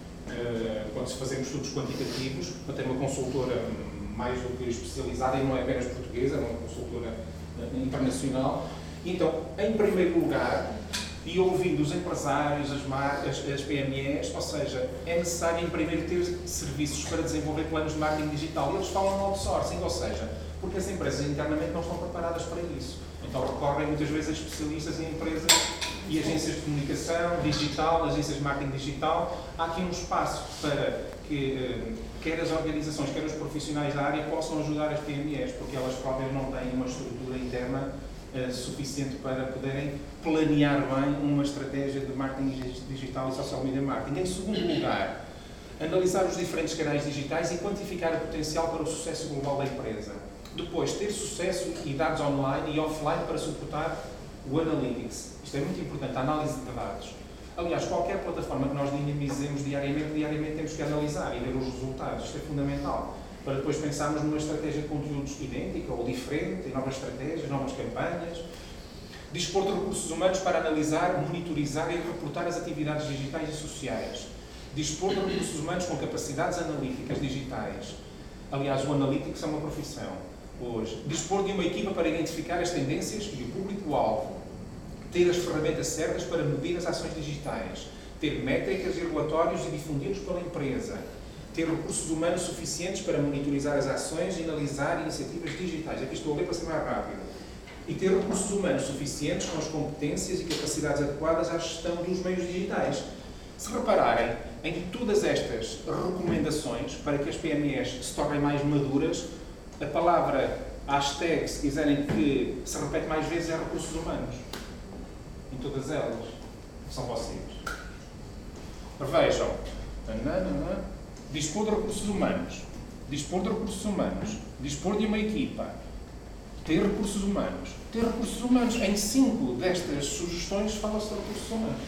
quando se fazemos estudos quantitativos. Tem uma consultora mais do que especializada, e não é apenas portuguesa, é uma consultora internacional. Então, em primeiro lugar, e ouvindo os empresários, as marcas, as PMEs, ou seja, é necessário em primeiro ter serviços para desenvolver planos de marketing digital. E eles falam no outsourcing, ou seja, porque as empresas internamente não estão preparadas para isso. Então recorrem muitas vezes a especialistas em empresas e agências de comunicação digital, agências de marketing digital. Há aqui um espaço para que quer as organizações, quer os profissionais da área possam ajudar as PMEs, porque elas próprias não têm uma estrutura interna suficiente para poderem planear bem uma estratégia de marketing digital e social media marketing. Em segundo lugar, analisar os diferentes canais digitais e quantificar o potencial para o sucesso global da empresa. Depois, ter sucesso e dados online e offline para suportar o analytics. Isto é muito importante, a análise de dados. Aliás, qualquer plataforma que nós dinamizemos diariamente temos que analisar e ver os resultados. Isto é fundamental, para depois pensarmos numa estratégia de conteúdos idêntica ou diferente, em novas estratégias, novas campanhas. Dispor de recursos humanos para analisar, monitorizar e reportar as atividades digitais e sociais. Dispor de recursos humanos com capacidades analíticas digitais. Aliás, o analytics é uma profissão hoje. Dispor de uma equipa para identificar as tendências e o público-alvo. Ter as ferramentas certas para medir as ações digitais. Ter métricas e relatórios e difundi-los pela empresa. Ter recursos humanos suficientes para monitorizar as ações e analisar iniciativas digitais. Aqui estou a ler para ser mais rápido. E ter recursos humanos suficientes com as competências e capacidades adequadas à gestão dos meios digitais. Se repararem em todas estas recomendações para que as PMEs se tornem mais maduras, a palavra hashtag, se quiserem que se repete mais vezes, é recursos humanos. Em todas elas. São vocês. Vejam. Dispor de recursos humanos. Dispor de recursos humanos. Dispor de uma equipa. Ter recursos humanos. Ter recursos humanos. Em 5 destas sugestões fala-se de recursos humanos.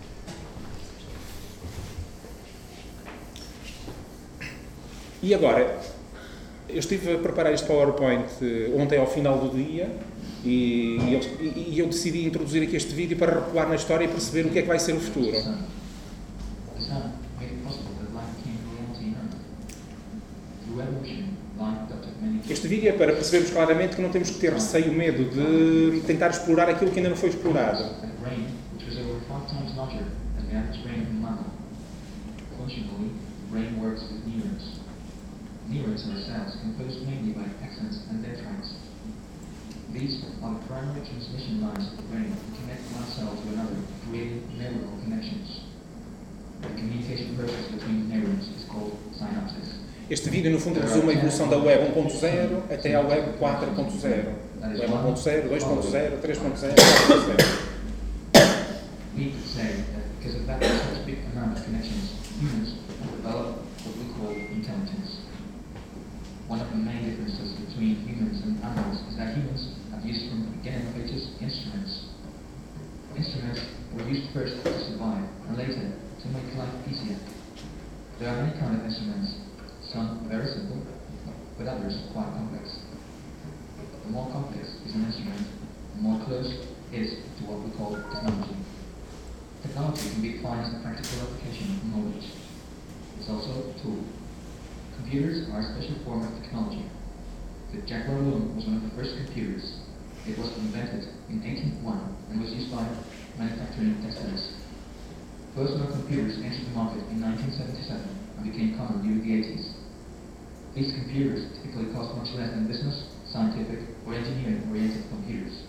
E agora, eu estive a preparar este PowerPoint ontem ao final do dia e eu decidi introduzir aqui este vídeo para recuar na história e perceber o que é que vai ser o futuro. Este vídeo é para percebermos claramente que não temos que ter receio, medo de tentar explorar aquilo que ainda não foi explorado. Neurons are cells composed mainly by axons and dendrites. These are the primary transmission lines of the brain that connect one cell to another, creating neural connections. The communication process between neurons is called synapses. Este vídeo, no fundo, resume a evolução da Web 1.0 até à Web 4.0. Web 1.0, 2.0, 3.0, 4.0. We could say that because of that such big amount of connections, humans develop what we call intelligence. One of the main differences between humans and animals is that humans have used from the beginning of ages instruments. Instruments were used first to survive and later to make life easier. There are many kinds of instruments, some very simple, but others quite complex. The more complex is an instrument, the more close it is to what we call technology. Technology can be defined as a practical application of knowledge. It's also a tool. Computers are a special form of technology. The Jaguar Loom was one of the first computers. It was invented in 1801 and was used by manufacturing textiles. Personal computers entered the market in 1977 and became common during the 80s. These computers typically cost much less than business, scientific, or engineering-oriented computers.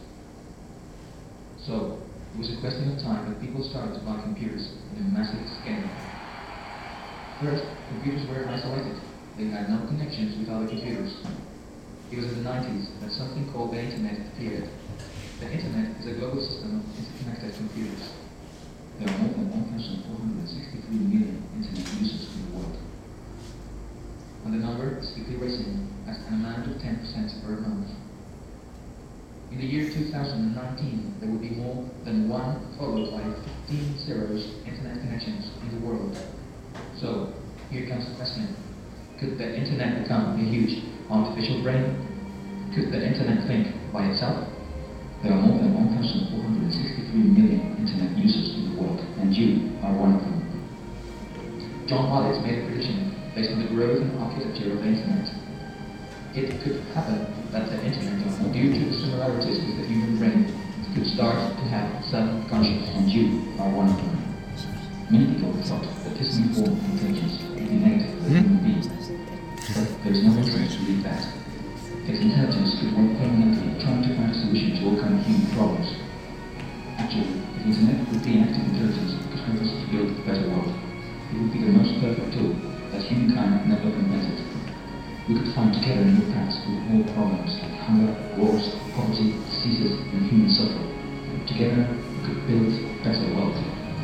So, it was a question of time that people started to buy computers in a massive scale. First, computers were isolated. They had no connections with other computers. It was in the 90s that something called the Internet appeared. The Internet is a global system of interconnected computers. There are more than 1,463 million Internet users in the world. And the number is quickly rising at an amount of 10% per month. In the year 2019, there will be more than 1 followed by 15 zeros Internet connections in the world. So, here comes the question. Could the Internet become a huge artificial brain? Could the Internet think by itself? There are more than 1,463 million Internet users in the world, and you are one of them. John Wallis made a prediction based on the growth and architecture of the Internet. It could happen that the Internet, due to the similarities with the human brain, could start to have self-conscious, and you are one of them. Many people thought that this new form of intelligence would be innate to the human being. But there is no reason to believe that. Its intelligence could work permanently, trying to find a solution to all kinds of human problems. Actually, the Internet would be active intelligence because purpose to build a better world. It would be the most perfect tool that humankind never invented. We could find together new paths to all problems like hunger, wars, poverty, diseases, and human suffering. Together, we could build a better world.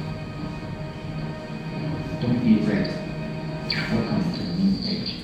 Don't be afraid. Welcome to the new age.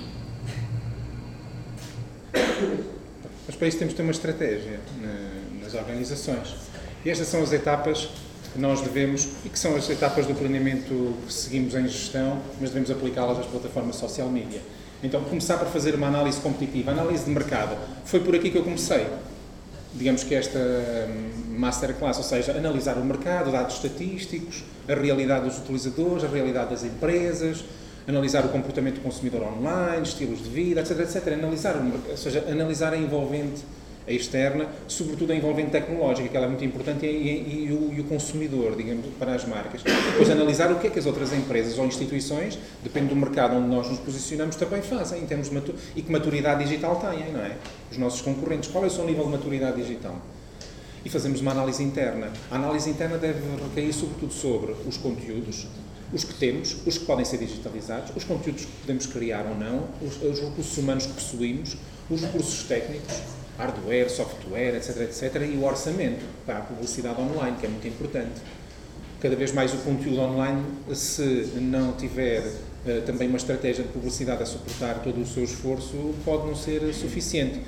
Mas para isso temos de ter uma estratégia nas organizações. E estas são as etapas que nós devemos, e que são as etapas do planeamento que seguimos em gestão, mas devemos aplicá-las às plataformas social media. Então, começar por fazer uma análise competitiva, análise de mercado. Foi por aqui que eu comecei. Digamos que esta masterclass, ou seja, analisar o mercado, dados estatísticos, a realidade dos utilizadores, a realidade das empresas, analisar o comportamento do consumidor online, estilos de vida, etc, etc. Ou seja, analisar a envolvente, a externa, sobretudo a envolvente tecnológica, que ela é muito importante, e o consumidor, digamos, para as marcas. Depois analisar o que é que as outras empresas ou instituições, depende do mercado onde nós nos posicionamos, também fazem, em termos de e que maturidade digital têm, não é? Os nossos concorrentes, qual é o seu nível de maturidade digital? E fazemos uma análise interna. A análise interna deve recair sobretudo sobre os conteúdos, os que temos, os que podem ser digitalizados, os conteúdos que podemos criar ou não, os recursos humanos que possuímos, os recursos técnicos, hardware, software, etc, etc, e o orçamento para a publicidade online, que é muito importante. Cada vez mais o conteúdo online, se não tiver também uma estratégia de publicidade a suportar todo o seu esforço, pode não ser suficiente.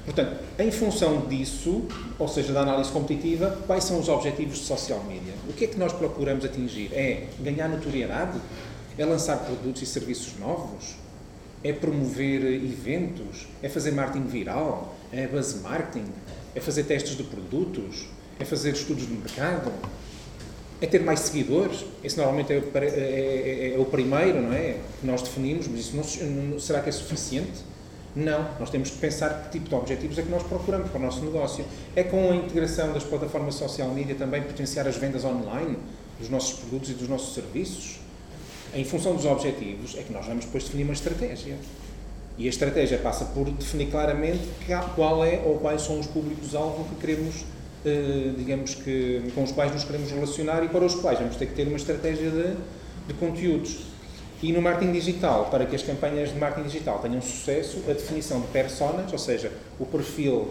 Portanto, em função disso, ou seja, da análise competitiva, quais são os objetivos de social media? O que é que nós procuramos atingir? É ganhar notoriedade? É lançar produtos e serviços novos? É promover eventos? É fazer marketing viral? É buzz marketing? É fazer testes de produtos? É fazer estudos de mercado? É ter mais seguidores? Esse normalmente é o primeiro, não é? Que nós definimos, mas isso não, será que é suficiente? Não. Nós temos que pensar que tipo de objetivos é que nós procuramos para o nosso negócio. É com a integração das plataformas social media também potenciar as vendas online dos nossos produtos e dos nossos serviços? Em função dos objetivos é que nós vamos depois definir uma estratégia. E a estratégia passa por definir claramente qual é ou quais são os públicos-alvo que queremos, digamos que, com os quais nos queremos relacionar e para os quais vamos ter que ter uma estratégia de conteúdos. E no marketing digital, para que as campanhas de marketing digital tenham sucesso, a definição de personas, ou seja, o perfil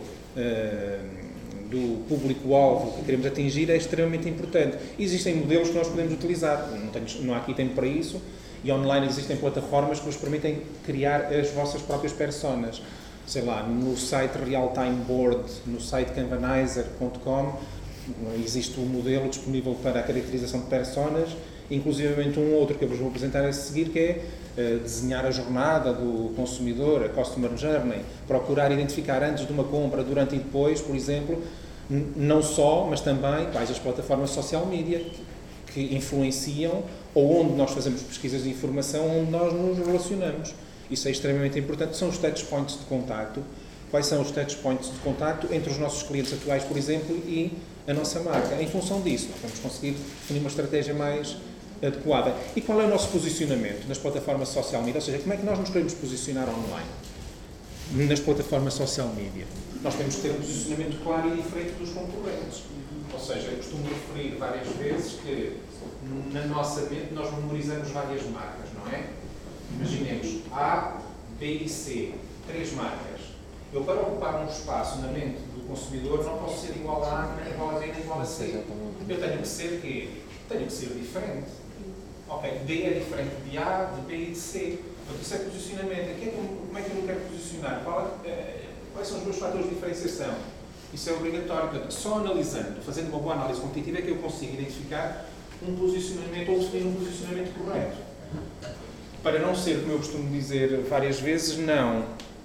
do público-alvo que queremos atingir é extremamente importante. Existem modelos que nós podemos utilizar, não há aqui tempo para isso, e online existem plataformas que nos permitem criar as vossas próprias personas. Sei lá, no site Real Time Board, no site canvanizer.com, existe um modelo disponível para a caracterização de personas, inclusivamente um outro que eu vos vou apresentar a seguir, que é desenhar a jornada do consumidor, a Customer Journey, procurar identificar antes de uma compra, durante e depois, por exemplo, não só, mas também quais as plataformas social media que influenciam ou onde nós fazemos pesquisas de informação, onde nós nos relacionamos. Isso é extremamente importante. São os touch points de contacto. Quais são os touch points de contacto entre os nossos clientes atuais, por exemplo, e a nossa marca? Em função disso, nós vamos conseguir definir uma estratégia mais adequada. E qual é o nosso posicionamento nas plataformas social media? Ou seja, como é que nós nos queremos posicionar online? Nas plataformas social media. Nós temos que ter um posicionamento claro e diferente dos concorrentes. Ou seja, eu costumo referir várias vezes que na nossa mente nós memorizamos várias marcas, não é? Imaginemos A, B e C, 3 marcas. Eu, para ocupar um espaço na mente do consumidor, não posso ser igual a A, nem igual a B, nem igual a C. Eu tenho que ser quê? Tenho que ser diferente. Ok, D é diferente de A, de B e de C. Portanto, isso é posicionamento. Como é que eu me quero posicionar? Quais são os meus fatores de diferenciação? Isso é obrigatório. Portanto, só analisando, fazendo uma boa análise competitiva, é que eu consigo identificar um posicionamento ou definir um posicionamento correto. Para não ser, como eu costumo dizer várias vezes, não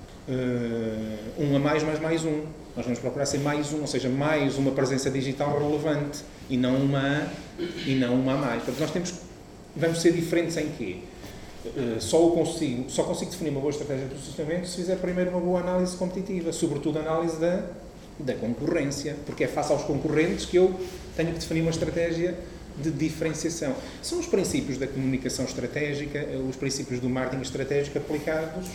um a mais, mas mais um. Nós vamos procurar ser mais um, ou seja, mais uma presença digital relevante e não uma a mais. Portanto, nós vamos ser diferentes em quê? Só consigo definir uma boa estratégia de posicionamento se fizer primeiro uma boa análise competitiva, sobretudo a análise da concorrência, porque é face aos concorrentes que eu tenho que definir uma estratégia de diferenciação. São os princípios da comunicação estratégica, os princípios do marketing estratégico aplicados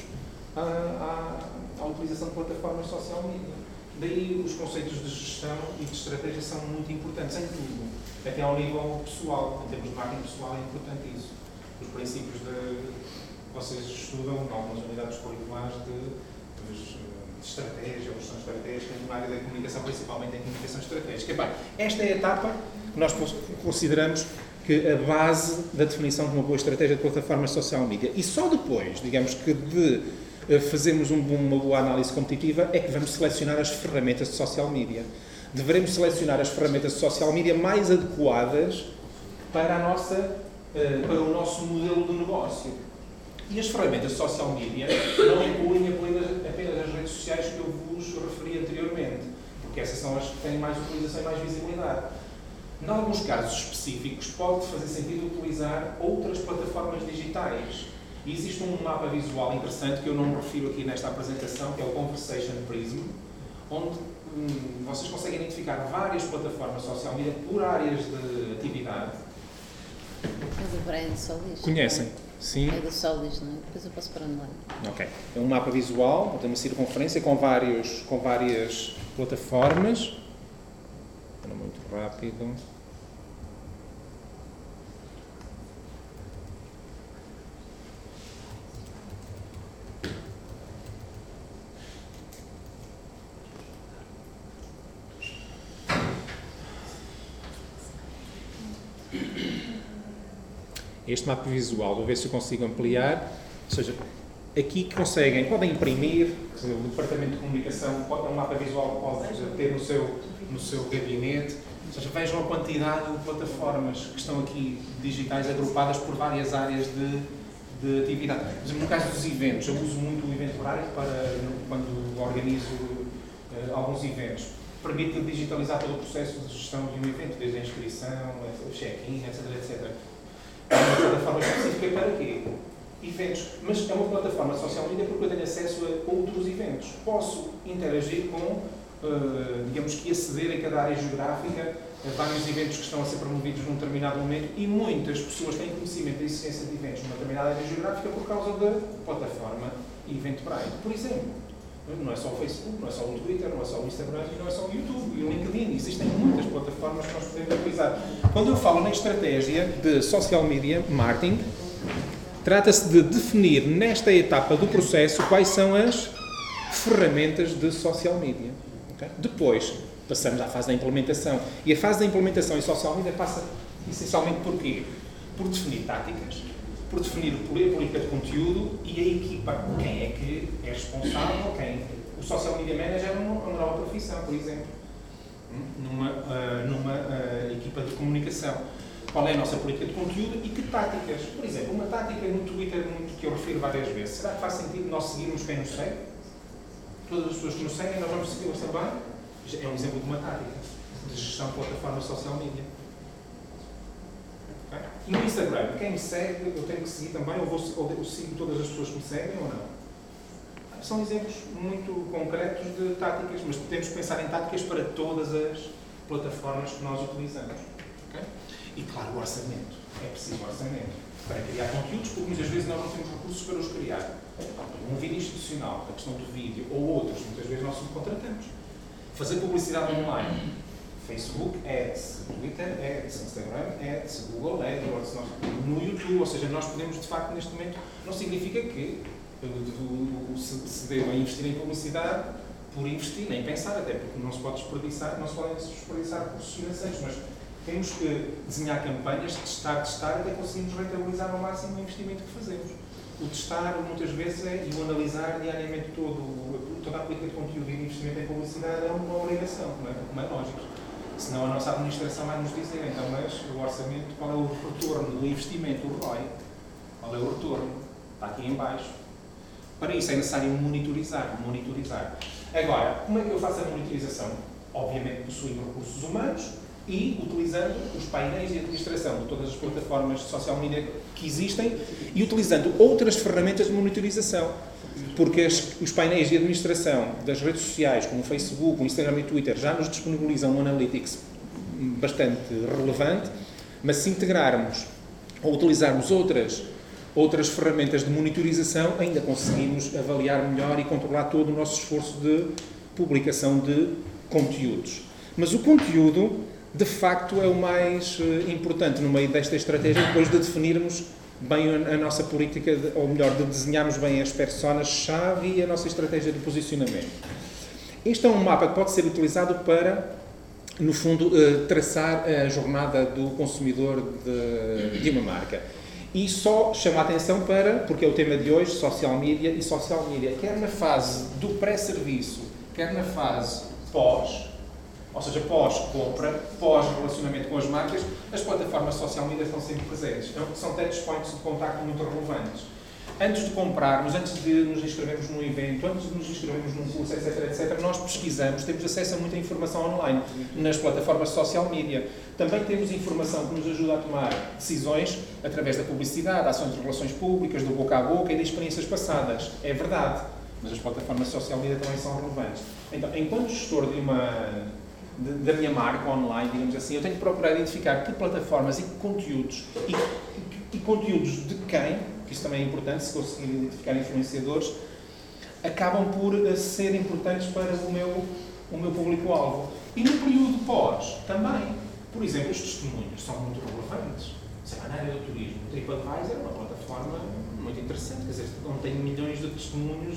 à utilização de plataformas social media. Daí os conceitos de gestão e de estratégia são muito importantes em tudo, até ao nível pessoal. Em termos de marketing pessoal é importante isso. Os princípios vocês estudam em algumas unidades curriculares de estratégia, ou gestão estratégica, na área da comunicação, principalmente em comunicação estratégica. Bem, esta é a etapa que nós consideramos que a base da definição de uma boa estratégia de plataforma social media. E só depois, digamos que de fazermos uma boa análise competitiva, é que vamos selecionar as ferramentas de social media. Deveremos selecionar as ferramentas de social media mais adequadas para o nosso modelo de negócio. E as ferramentas de social media não incluem apenas as redes sociais que eu vos referi anteriormente, porque essas são as que têm mais utilização e mais visibilidade. Em alguns casos específicos, pode fazer sentido utilizar outras plataformas digitais. E existe um mapa visual interessante que eu não me refiro aqui nesta apresentação, que é o Conversation Prism, onde vocês conseguem identificar várias plataformas social media por áreas de atividade. Mas o Brian Solis. Conhecem? Sim. É do Solis, não é? Depois eu posso pôr online. Ok. É um mapa visual, tem uma circunferência com várias plataformas. Muito rápido. Este mapa visual, vou ver se eu consigo ampliar, ou seja, aqui podem imprimir, o Departamento de Comunicação é um mapa visual que pode ter no seu gabinete. Ou seja, vejam a quantidade de plataformas que estão aqui digitais agrupadas por várias áreas de atividade. Por exemplo, no caso dos eventos, eu uso muito o Eventbrite quando organizo alguns eventos. Permite digitalizar todo o processo de gestão de um evento, desde a inscrição, o check-in, etc. É uma plataforma específica para quê? Eventos. Mas é uma plataforma social media porque eu tenho acesso a outros eventos. Posso interagir com, digamos que aceder em cada área geográfica a vários eventos que estão a ser promovidos num determinado momento e muitas pessoas têm conhecimento da existência de eventos numa determinada área geográfica por causa da plataforma Eventbrite. Por exemplo, não é só o Facebook, não é só o Twitter, não é só o Instagram e não é só o YouTube e o LinkedIn. Existem muitas plataformas que nós podemos utilizar. Quando eu falo na estratégia de social media marketing, trata-se de definir nesta etapa do processo quais são as ferramentas de social media. Okay? Depois, passamos à fase da implementação. E a fase da implementação em social media passa essencialmente por quê? Por definir táticas, por definir a política de conteúdo e a equipa. Quem é que é responsável? O social media manager é uma nova profissão, por exemplo, numa equipa de comunicação. Qual é a nossa política de conteúdo e que táticas? Por exemplo, uma tática no Twitter que eu refiro várias vezes. Será que faz sentido nós seguirmos quem nos segue? Todas as pessoas que nos seguem, nós vamos segui-las também? É um exemplo de uma tática de gestão de plataforma social media. Okay? E no Instagram, quem me segue, eu tenho que seguir também, ou eu sigo todas as pessoas que me seguem ou não? São exemplos muito concretos de táticas, mas temos que pensar em táticas para todas as plataformas que nós utilizamos. Okay? E claro, o orçamento. É preciso orçamento para criar conteúdos, porque muitas vezes nós não temos recursos para os criar. Um vídeo institucional, a questão do vídeo, ou outros, muitas vezes nós subcontratamos. Fazer publicidade online. Facebook Ads, Twitter Ads, Instagram Ads, Google AdWords, no YouTube, ou seja, nós podemos de facto neste momento, não significa que se deva investir em publicidade por investir, nem pensar, até porque não se podem desperdiçar recursos financeiros, mas temos que desenhar campanhas, testar, até conseguirmos rentabilizar ao máximo o investimento que fazemos. O testar, muitas vezes, e o analisar diariamente toda a política de conteúdo e de investimento em publicidade é uma obrigação, como é lógico. Senão a nossa administração vai nos dizer, então, mas o orçamento, qual é o retorno do investimento, o ROI? Qual é o retorno? Está aqui em baixo. Para isso é necessário monitorizar. Agora, como é que eu faço a monitorização? Obviamente possuindo recursos humanos e utilizando os painéis de administração de todas as plataformas de social media que existem e utilizando outras ferramentas de monitorização. Porque os painéis de administração das redes sociais, como o Facebook, o Instagram e o Twitter, já nos disponibilizam um Analytics bastante relevante, mas se integrarmos ou utilizarmos outras ferramentas de monitorização, ainda conseguimos avaliar melhor e controlar todo o nosso esforço de publicação de conteúdos. Mas o conteúdo, de facto, é o mais importante no meio desta estratégia, depois de definirmos bem a nossa política, ou melhor, de desenharmos bem as personas-chave e a nossa estratégia de posicionamento. Este é um mapa que pode ser utilizado para, no fundo, traçar a jornada do consumidor de uma marca. E só chama a atenção porque é o tema de hoje, social media, quer na fase do pré-serviço, quer na fase pós, ou seja, pós-compra, pós-relacionamento com as marcas, as plataformas social media estão sempre presentes. Então, são touch points de contacto muito relevantes. Antes de comprarmos, antes de nos inscrevermos num evento, antes de nos inscrevermos num curso, etc., nós pesquisamos, temos acesso a muita informação online nas plataformas de social media. Também temos informação que nos ajuda a tomar decisões através da publicidade, ações de relações públicas, do boca a boca e de experiências passadas. É verdade, mas as plataformas de social media também são relevantes. Então, enquanto gestor da minha marca online, digamos assim, eu tenho que procurar identificar que plataformas e que conteúdos e conteúdos de quem, que isso também é importante, se conseguir identificar influenciadores, acabam por ser importantes para o meu público-alvo. E no período pós, também. Por exemplo, os testemunhos são muito relevantes. Na área do turismo, o TripAdvisor é uma plataforma muito interessante, quer dizer, onde tem milhões de testemunhos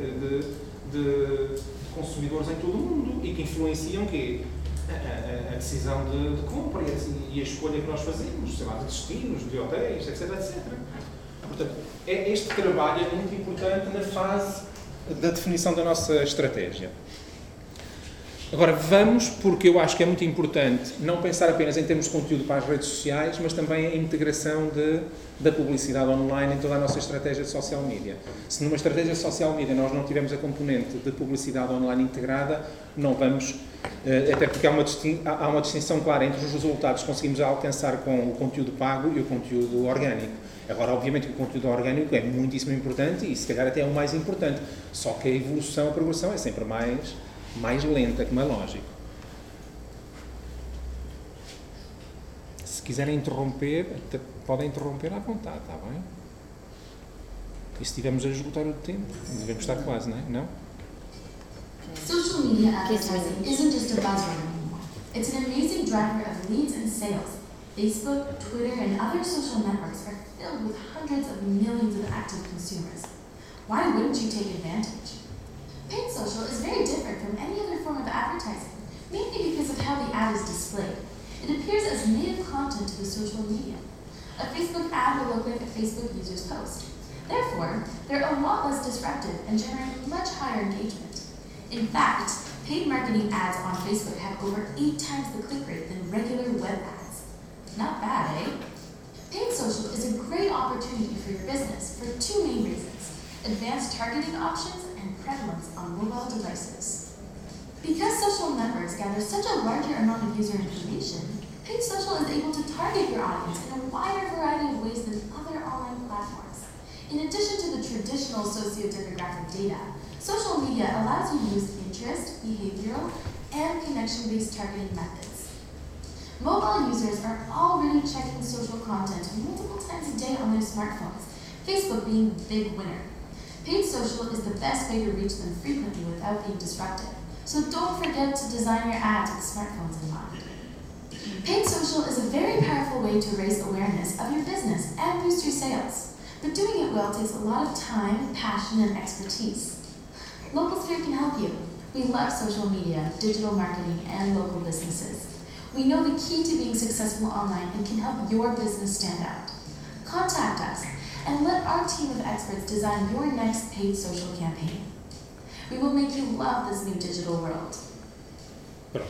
de consumidores em todo o mundo e que influenciam o quê? A decisão de compra e a escolha que nós fazemos, de destinos, de hotéis, etc. Portanto, este trabalho é muito importante. importante na fase da definição da nossa estratégia. Agora, vamos, porque eu acho que é muito importante não pensar apenas em termos de conteúdo para as redes sociais, mas também a integração da publicidade online em toda a nossa estratégia de social media. Se numa estratégia de social media nós não tivermos a componente de publicidade online integrada, não vamos, até porque há uma distinção clara entre os resultados que conseguimos alcançar com o conteúdo pago e o conteúdo orgânico. Agora, obviamente, que o conteúdo orgânico é muitíssimo importante e, se calhar, até é o mais importante. Só que a evolução, a progressão é sempre mais lenta, como é lógico. Se quiserem interromper, podem interromper à vontade, está bem? E se estivermos a esgotar o tempo, devemos estar quase, não é? Não? Social media advertising isn't just a buzzword anymore. It's an amazing driver of leads and sales. Facebook, Twitter, and other social networks are filled with hundreds of millions of active consumers. Why wouldn't you take advantage? Paid social is very different from any other form of advertising, mainly because of how the ad is displayed. It appears as native content to the social media. A Facebook ad will look like a Facebook user's post. Therefore, they're a lot less disruptive and generate much higher engagement. In fact, paid marketing ads on Facebook have over 8 times the click rate than regular web ads. Not bad, eh? Paid social is a great opportunity for your business for 2 main reasons: advanced targeting options and prevalence on mobile devices. Because social networks gather such a larger amount of user information, paid social is able to target your audience in a wider variety of ways than other online platforms. In addition to the traditional socio-demographic data, social media allows you to use interest, behavioral, and connection-based targeting methods. Mobile users are already checking social content multiple times a day on their smartphones, Facebook being the big winner. Paid social is the best way to reach them frequently without being disruptive, so don't forget to design your ads with smartphones in mind. Paid social is a very powerful way to raise awareness of your business and boost your sales, but doing it well takes a lot of time, passion, and expertise. Local3 can help you. We love social media, digital marketing, and local businesses. We know the key to being successful online and can help your business stand out. Contact us and let our team of experts design your next paid social campaign. We will make you love this new digital world. Pronto.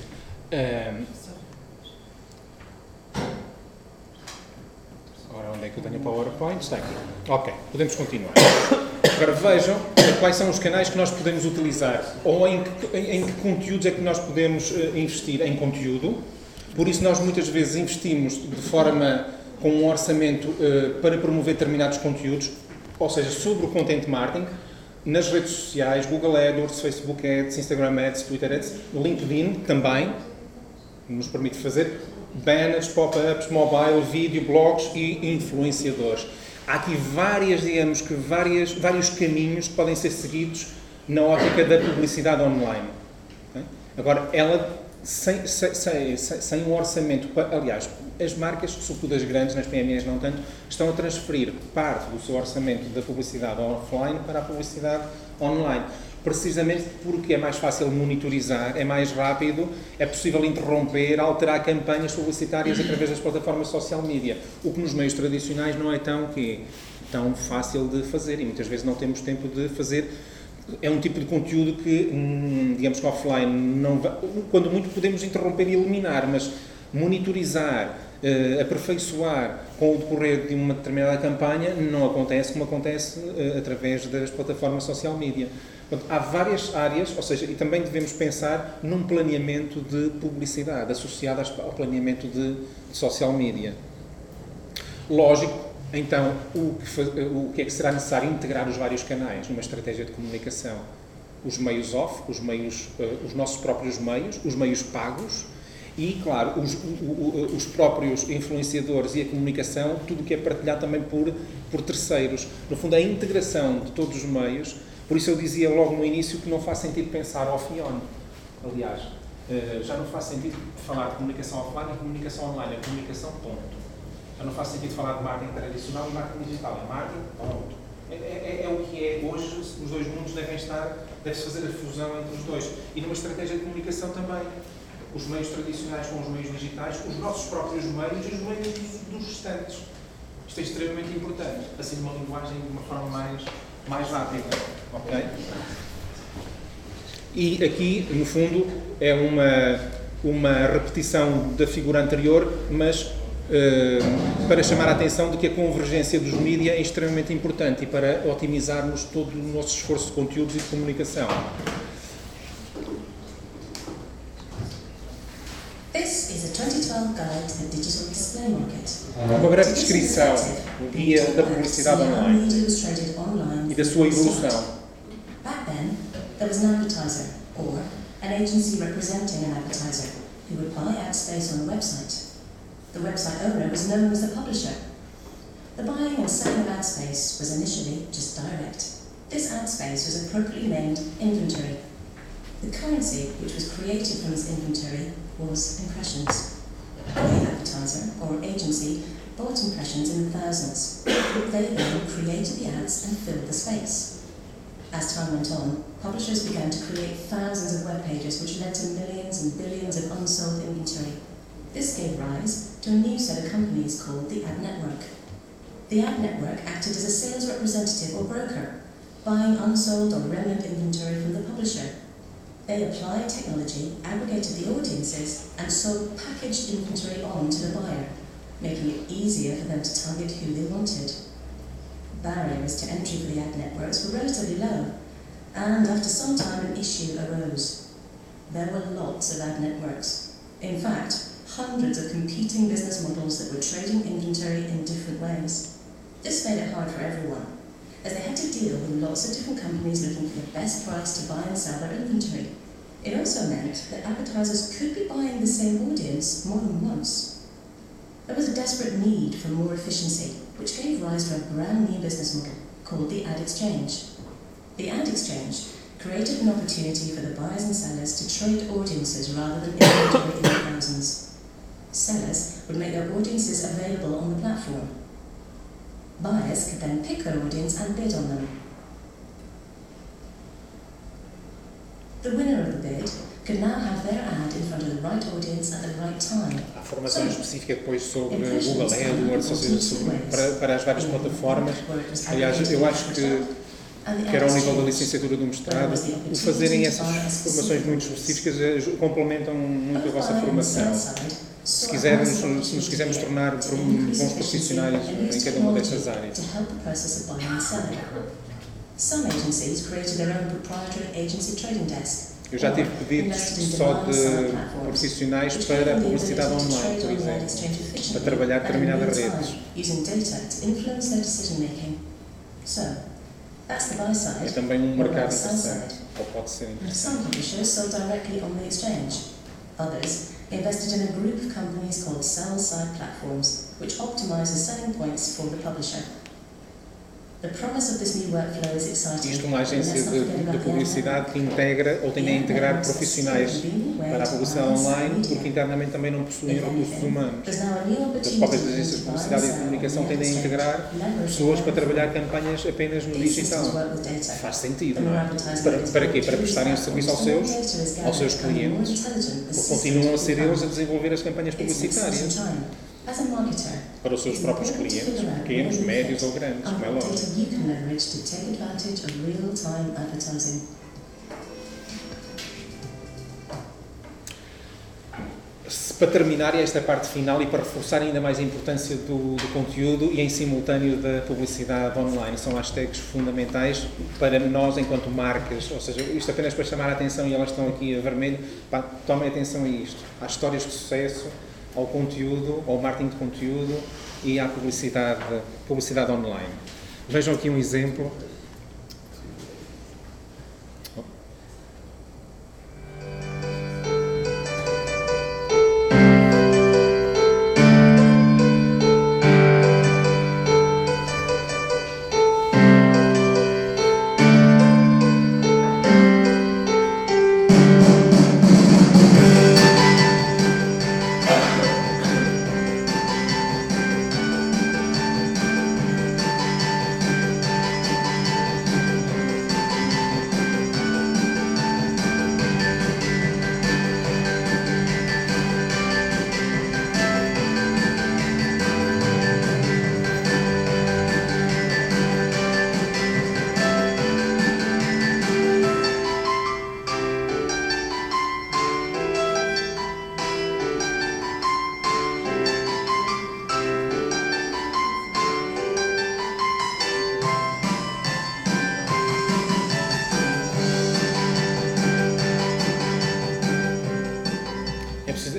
Agora, onde é que eu tenho o PowerPoint? Está aqui. Ok, podemos continuar. Agora vejam quais são os canais que nós podemos utilizar ou em que conteúdos é que nós podemos investir em conteúdo. Por isso nós muitas vezes investimos de forma com um orçamento para promover determinados conteúdos, ou seja, sobre o content marketing, nas redes sociais, Google AdWords, Facebook Ads, Instagram Ads, Twitter Ads, LinkedIn também nos permite fazer banners, pop-ups, mobile, vídeo, blogs e influenciadores. Há aqui vários caminhos que podem ser seguidos na ótica da publicidade online. Okay? Agora, ela, sem um orçamento, aliás, as marcas, sobretudo as grandes, nas PMEs não tanto, estão a transferir parte do seu orçamento da publicidade offline para a publicidade online. Precisamente porque é mais fácil monitorizar, é mais rápido, é possível interromper, alterar campanhas publicitárias através das plataformas social media, o que nos meios tradicionais não é tão fácil de fazer e muitas vezes não temos tempo de fazer. É um tipo de conteúdo que, digamos que offline, quando muito podemos interromper e eliminar, mas monitorizar, aperfeiçoar com o decorrer de uma determinada campanha não acontece como acontece através das plataformas social media. Portanto, há várias áreas, ou seja, e também devemos pensar num planeamento de publicidade associado ao planeamento de social media. Lógico, então, o que é que será necessário integrar os vários canais numa estratégia de comunicação? Os meios off, os nossos próprios meios, os meios pagos e, claro, os próprios influenciadores e a comunicação, tudo o que é partilhado também por terceiros. No fundo, a integração de todos os meios. Por isso eu dizia logo no início que não faz sentido pensar off e on. Aliás, já não faz sentido falar de comunicação offline e comunicação online, é comunicação ponto. Já não faz sentido falar de marketing tradicional e marketing digital, é marketing ponto. É o que é hoje, os dois mundos deve-se fazer a fusão entre os dois. E numa estratégia de comunicação também. Os meios tradicionais com os meios digitais, os nossos próprios meios e os meios dos restantes. Isto é extremamente importante, assim numa linguagem de uma forma mais rápida. Okay? E aqui, no fundo, é uma repetição da figura anterior, mas para chamar a atenção de que a convergência dos mídia é extremamente importante e para otimizarmos todo o nosso esforço de conteúdos e de comunicação. This is a 2012 guide to the digital display market. Uma breve descrição do guia da publicidade online e da sua evolução. Back then, there was an advertiser, or an agency representing an advertiser, who would buy ad space on a website. The website owner was known as the publisher. The buying and selling of ad space was initially just direct. This ad space was appropriately named inventory. The currency which was created from this inventory was impressions. The advertiser or agency bought impressions in thousands. They then created the ads and filled the space. As time went on, publishers began to create thousands of web pages which led to millions and billions of unsold inventory. This gave rise to a new set of companies called the ad network. The ad network acted as a sales representative or broker, buying unsold or remnant inventory from the publisher. They applied technology, aggregated the audiences, and sold packaged inventory on to the buyer, making it easier for them to target who they wanted. Barriers to entry for the ad networks were relatively low, and after some time an issue arose. There were lots of ad networks. In fact, hundreds of competing business models that were trading inventory in different ways. This made it hard for everyone, as they had to deal with lots of different companies looking for the best price to buy and sell their inventory. It also meant that advertisers could be buying the same audience more than once. There was a desperate need for more efficiency, which gave rise to a brand new business model called the ad exchange. The ad exchange created an opportunity for the buyers and sellers to trade audiences rather than inventory in the thousands. Sellers would make their audiences available on the platform. Buyers could then pick their audience and bid on them. The winner of the bid could now have their ad in front of the right audience at the right time. Há formação específica depois sobre Google AdWords, ou seja, para as várias plataformas. Aliás, eu acho que quer ao nível da licenciatura do mestrado, o fazerem essas formações muito específicas complementam muito a vossa formação. Se nos quisermos tornar bons profissionais em cada uma destas áreas. Some agencies created their own proprietary agency trading desk. Eu já tive pedidos só de profissionais para a publicidade online, por exemplo, para trabalhar determinadas redes. Using data to influence their decision making. So, that's the buy side. É também mercado interessante, ou pode ser interessante. Some publishers sold directly on the exchange. Others invested in a group of companies called sell-side platforms, which optimize the selling points for the publisher. The promise of this new workflow is exciting. Isto é uma agência de publicidade que integra ou tem a integrar profissionais para a publicidade online, porque internamente também não possuem recursos humanos. As próprias agências de publicidade e de comunicação tendem a integrar pessoas para trabalhar campanhas apenas no digital. Faz sentido, não é? Para quê? Para prestarem o serviço aos seus clientes, porque continuam a ser eles a desenvolver as campanhas publicitárias para os seus próprios clientes, pequenos, médios ou grandes, como é lógico. Para terminar esta parte final e para reforçar ainda mais a importância do conteúdo e em simultâneo da publicidade online, são hashtags fundamentais para nós enquanto marcas, ou seja, isto apenas para chamar a atenção e elas estão aqui a vermelho, tomem atenção a isto, às histórias de sucesso, ao conteúdo, ao marketing de conteúdo e à publicidade online. Vejam aqui um exemplo.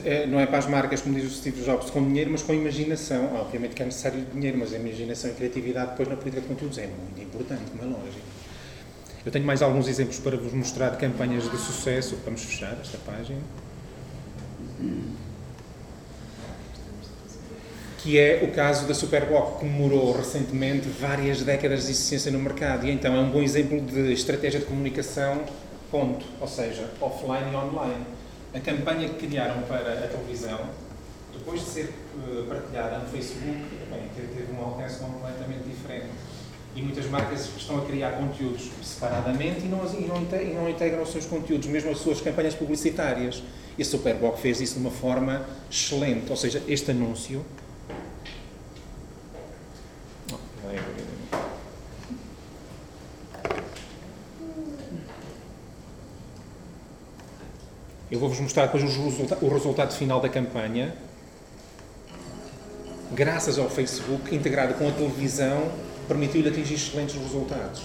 não é para as marcas, como diz o Steve Jobs, com dinheiro, mas com imaginação. Obviamente que é necessário dinheiro, mas a imaginação e a criatividade depois na política de conteúdos é muito importante, como é lógico. Eu tenho mais alguns exemplos para vos mostrar de campanhas de sucesso. Vamos fechar esta página. Que é o caso da Superboc, que comemorou recentemente várias décadas de existência no mercado. E então é um bom exemplo de estratégia de comunicação, ponto. Ou seja, offline e online. A campanha que criaram para a televisão, depois de ser partilhada no Facebook, teve um alcance completamente diferente. E muitas marcas estão a criar conteúdos separadamente e não integram os seus conteúdos, mesmo as suas campanhas publicitárias. E a Superboc fez isso de uma forma excelente. Ou seja, este anúncio... Eu vou-vos mostrar depois o resultado final da campanha. Graças ao Facebook, integrado com a televisão, permitiu-lhe atingir excelentes resultados.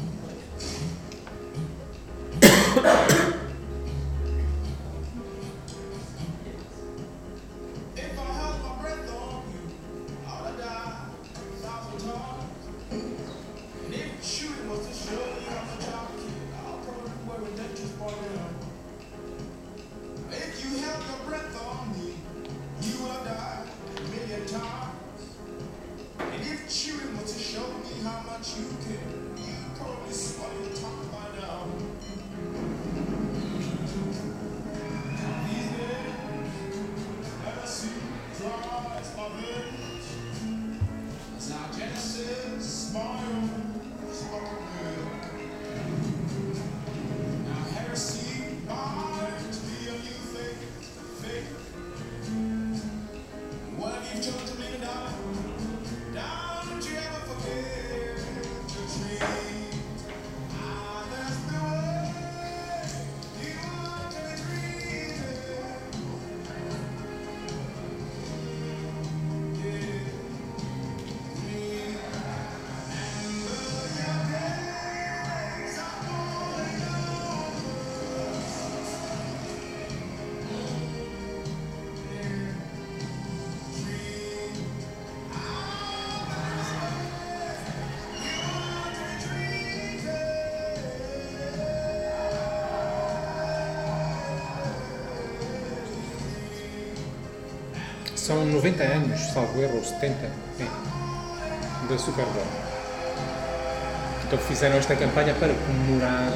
São 90 anos, salvo erro, 70, da Superboc. Então fizeram esta campanha para comemorar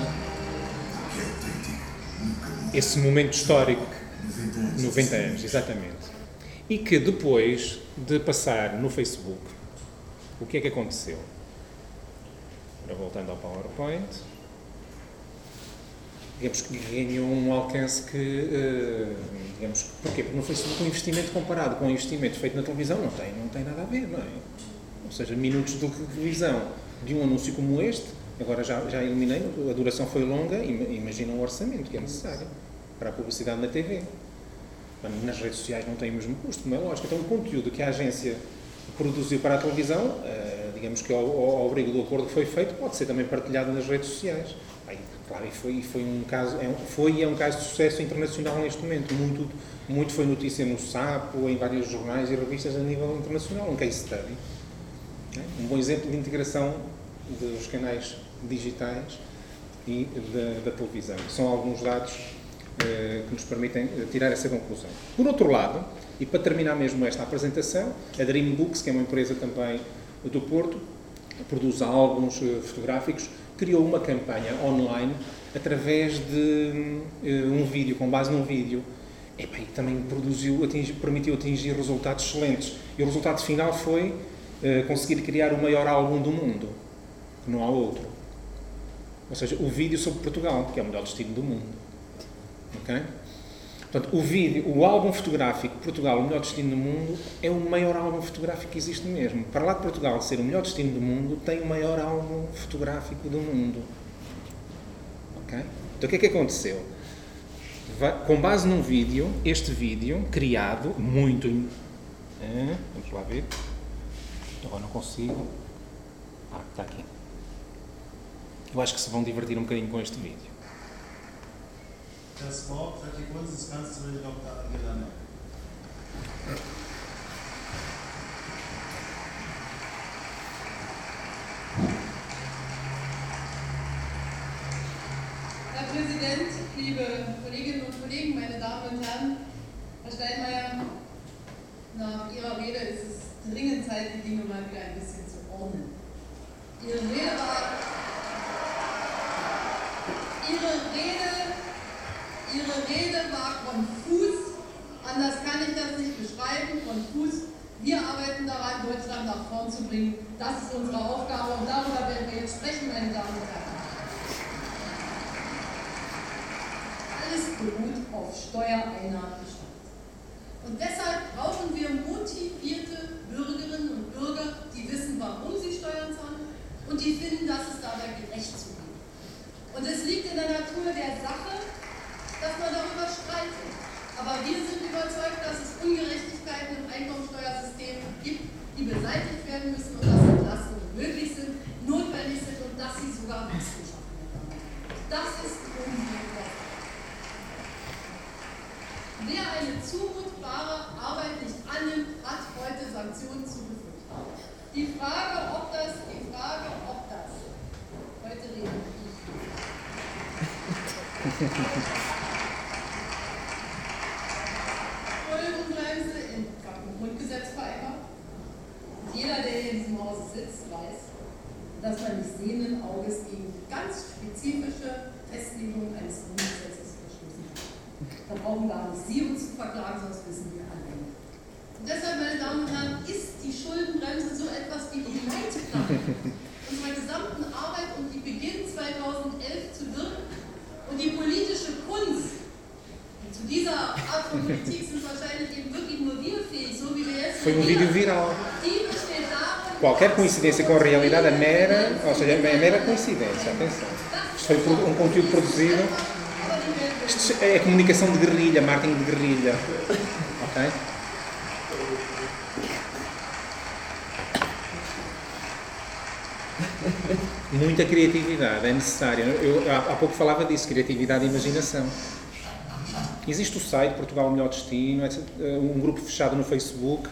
esse momento histórico, 90 anos, exatamente. E que depois de passar no Facebook, o que é que aconteceu? Agora voltando ao PowerPoint, digamos que ganhou um alcance que, porquê? Porque no Facebook o investimento comparado com o investimento feito na televisão não tem nada a ver, não é? Ou seja, minutos de televisão de um anúncio como este, agora já eliminei, a duração foi longa, imagina o orçamento que é necessário para a publicidade na TV. Nas redes sociais não tem o mesmo custo, como é lógico. Então o conteúdo que a agência produziu para a televisão, digamos que ao abrigo do acordo que foi feito, pode ser também partilhado nas redes sociais. Claro, e foi um caso de sucesso internacional neste momento. Muito foi notícia no Sapo, em vários jornais e revistas a nível internacional, um case study. Um bom exemplo de integração dos canais digitais e da televisão. São alguns dados que nos permitem tirar essa conclusão. Por outro lado, e para terminar mesmo esta apresentação, a Dream Books, que é uma empresa também do Porto, que produz álbuns fotográficos, criou uma campanha online através de um vídeo, com base num vídeo, e também permitiu atingir resultados excelentes. E o resultado final foi conseguir criar o maior álbum do mundo, que não há outro. Ou seja, o vídeo sobre Portugal, que é o melhor destino do mundo. Okay? Portanto, o álbum fotográfico Portugal, o melhor destino do mundo, é o maior álbum fotográfico que existe mesmo. Para lá de Portugal ser o melhor destino do mundo, tem o maior álbum fotográfico do mundo. Okay? Então, o que é que aconteceu? Com base num vídeo, este vídeo, criado, muito... vamos lá ver. Agora não consigo... está aqui. Eu acho que se vão divertir um bocadinho com este vídeo. Das Wort, welche Kunst kannst du noch gelernt? Herr Präsident, liebe Kolleginnen und Kollegen, meine Damen und Herren, Herr Steinmeier, nach Ihrer Rede ist es dringend Zeit, die Dinge mal wieder ein bisschen zu ordnen. Ihre Rede war konfus, anders kann ich das nicht beschreiben, konfus. Wir arbeiten daran, Deutschland nach vorn zu bringen. Das ist unsere Aufgabe und darüber werden wir jetzt sprechen, meine Damen und Herren. Alles beruht auf Steuereinnahmenbestand. Und deshalb brauchen wir motivierte Bürgerinnen und Bürger, die wissen, warum sie Steuern zahlen und die finden, dass es dabei gerecht zugeht. Und es liegt in der Natur der Sache, dass man darüber streitet. Aber wir sind überzeugt, dass es Ungerechtigkeiten im Einkommensteuersystem gibt, die beseitigt werden müssen und dass Entlastungen möglich sind, notwendig sind und dass sie sogar Wachstum schaffen. Das ist unsere Sache. Wer eine zumutbare Arbeit nicht annimmt, hat heute Sanktionen zu befürchten. Die Frage, ob das, heute rede ich. Schuldenbremse im Grundgesetz vereinbart. Jeder, der hier in diesem Hause sitzt, weiß, dass man nicht sehenden Auges gegen ganz spezifische Festlegungen eines Grundgesetzes verstoßen hat. Da brauchen gar nicht Sie uns zu verklagen, sonst wissen wir alle. Und deshalb, meine Damen und Herren, ist die Schuldenbremse so etwas wie die Leitplanke unserer gesamten Arbeit und die beginnt 2011 zu wirken. Und die politische Kunst, und zu dieser Art von Politik sind wahrscheinlich eben wirklich nur wir fähig, so wie wir jetzt. Foi um vídeo viral. Die besteht darin. Qualquer coincidência com a realidade é mera, ou seja, é mera coincidência, atenção. Isto foi um conteúdo produzido. Isto é comunicação de guerrilha, marketing de guerrilha. Ok? Muita criatividade é necessária. Eu há pouco falava disso, criatividade e imaginação. Existe o site Portugal Melhor Destino, um grupo fechado no Facebook.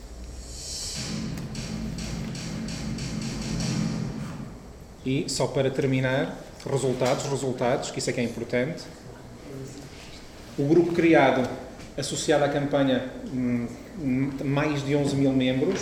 E, só para terminar, resultados, que isso é que é importante. O grupo criado, associado à campanha, mais de 11 mil membros.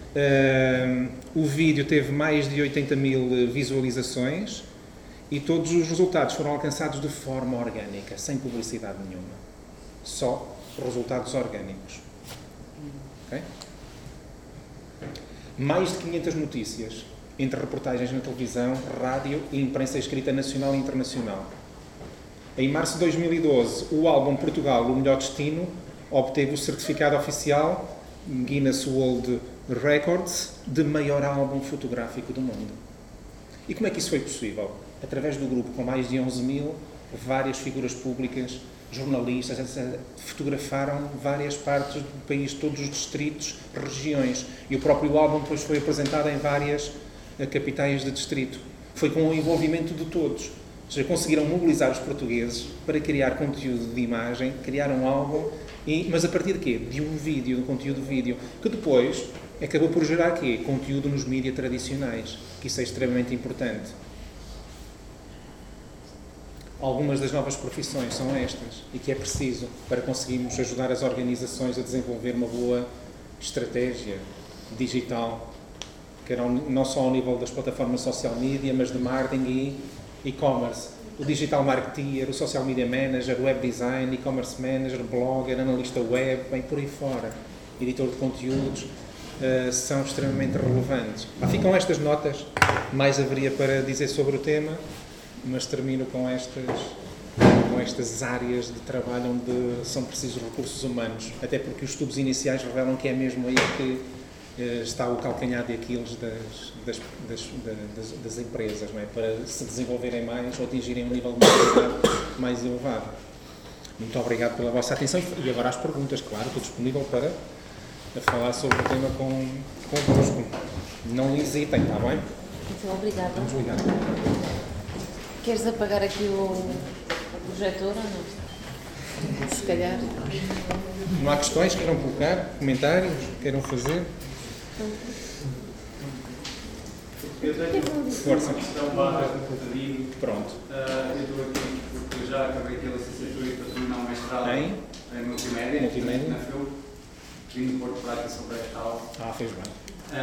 O vídeo teve mais de 80 mil visualizações e todos os resultados foram alcançados de forma orgânica, sem publicidade nenhuma. Só resultados orgânicos. Okay? Mais de 500 notícias, entre reportagens na televisão, rádio e imprensa escrita nacional e internacional. Em março de 2012, o álbum Portugal, o Melhor Destino, obteve o certificado oficial Guinness World Records de maior álbum fotográfico do mundo. E como é que isso foi possível? Através do grupo, com mais de 11 mil, várias figuras públicas, jornalistas, etc., fotografaram várias partes do país, todos os distritos, regiões. E o próprio álbum depois foi apresentado em várias capitais de distrito. Foi com o envolvimento de todos. Ou seja, conseguiram mobilizar os portugueses para criar conteúdo de imagem, criar um álbum, mas a partir de quê? De um vídeo, de um conteúdo vídeo, que depois acabou por gerar quê? Conteúdo nos mídias tradicionais, que isso é extremamente importante. Algumas das novas profissões são estas, e que é preciso para conseguirmos ajudar as organizações a desenvolver uma boa estratégia digital, que era não só ao nível das plataformas social media, mas de marketing e e-commerce. O digital marketeer, o social media manager, o web design, e-commerce manager, blogger, analista web, bem por aí fora, editor de conteúdos, são extremamente relevantes. Ficam estas notas, mais haveria para dizer sobre o tema, mas termino com estas áreas de trabalho onde são precisos recursos humanos, até porque os estudos iniciais revelam que é mesmo aí que está o calcanhar de Aquiles das empresas, não é? Para se desenvolverem mais ou atingirem um nível de maturidade mais elevado. Muito obrigado pela vossa atenção e agora as perguntas, claro, estou disponível para falar sobre o tema convosco. Não hesitem, está bem? Muito obrigada. Vamos ligar. Queres apagar aqui o projetor ou não? Se calhar. Não há questões que queiram colocar? Comentários que queiram fazer? Eu tenho Força. uma questão barra pedido. Pronto. Eu estou aqui porque já acabei aqui a licenciatura e para terminar o mestrado em multimédia, na FIU. Vim do Porto Prática sobre esta aula. Fez bem.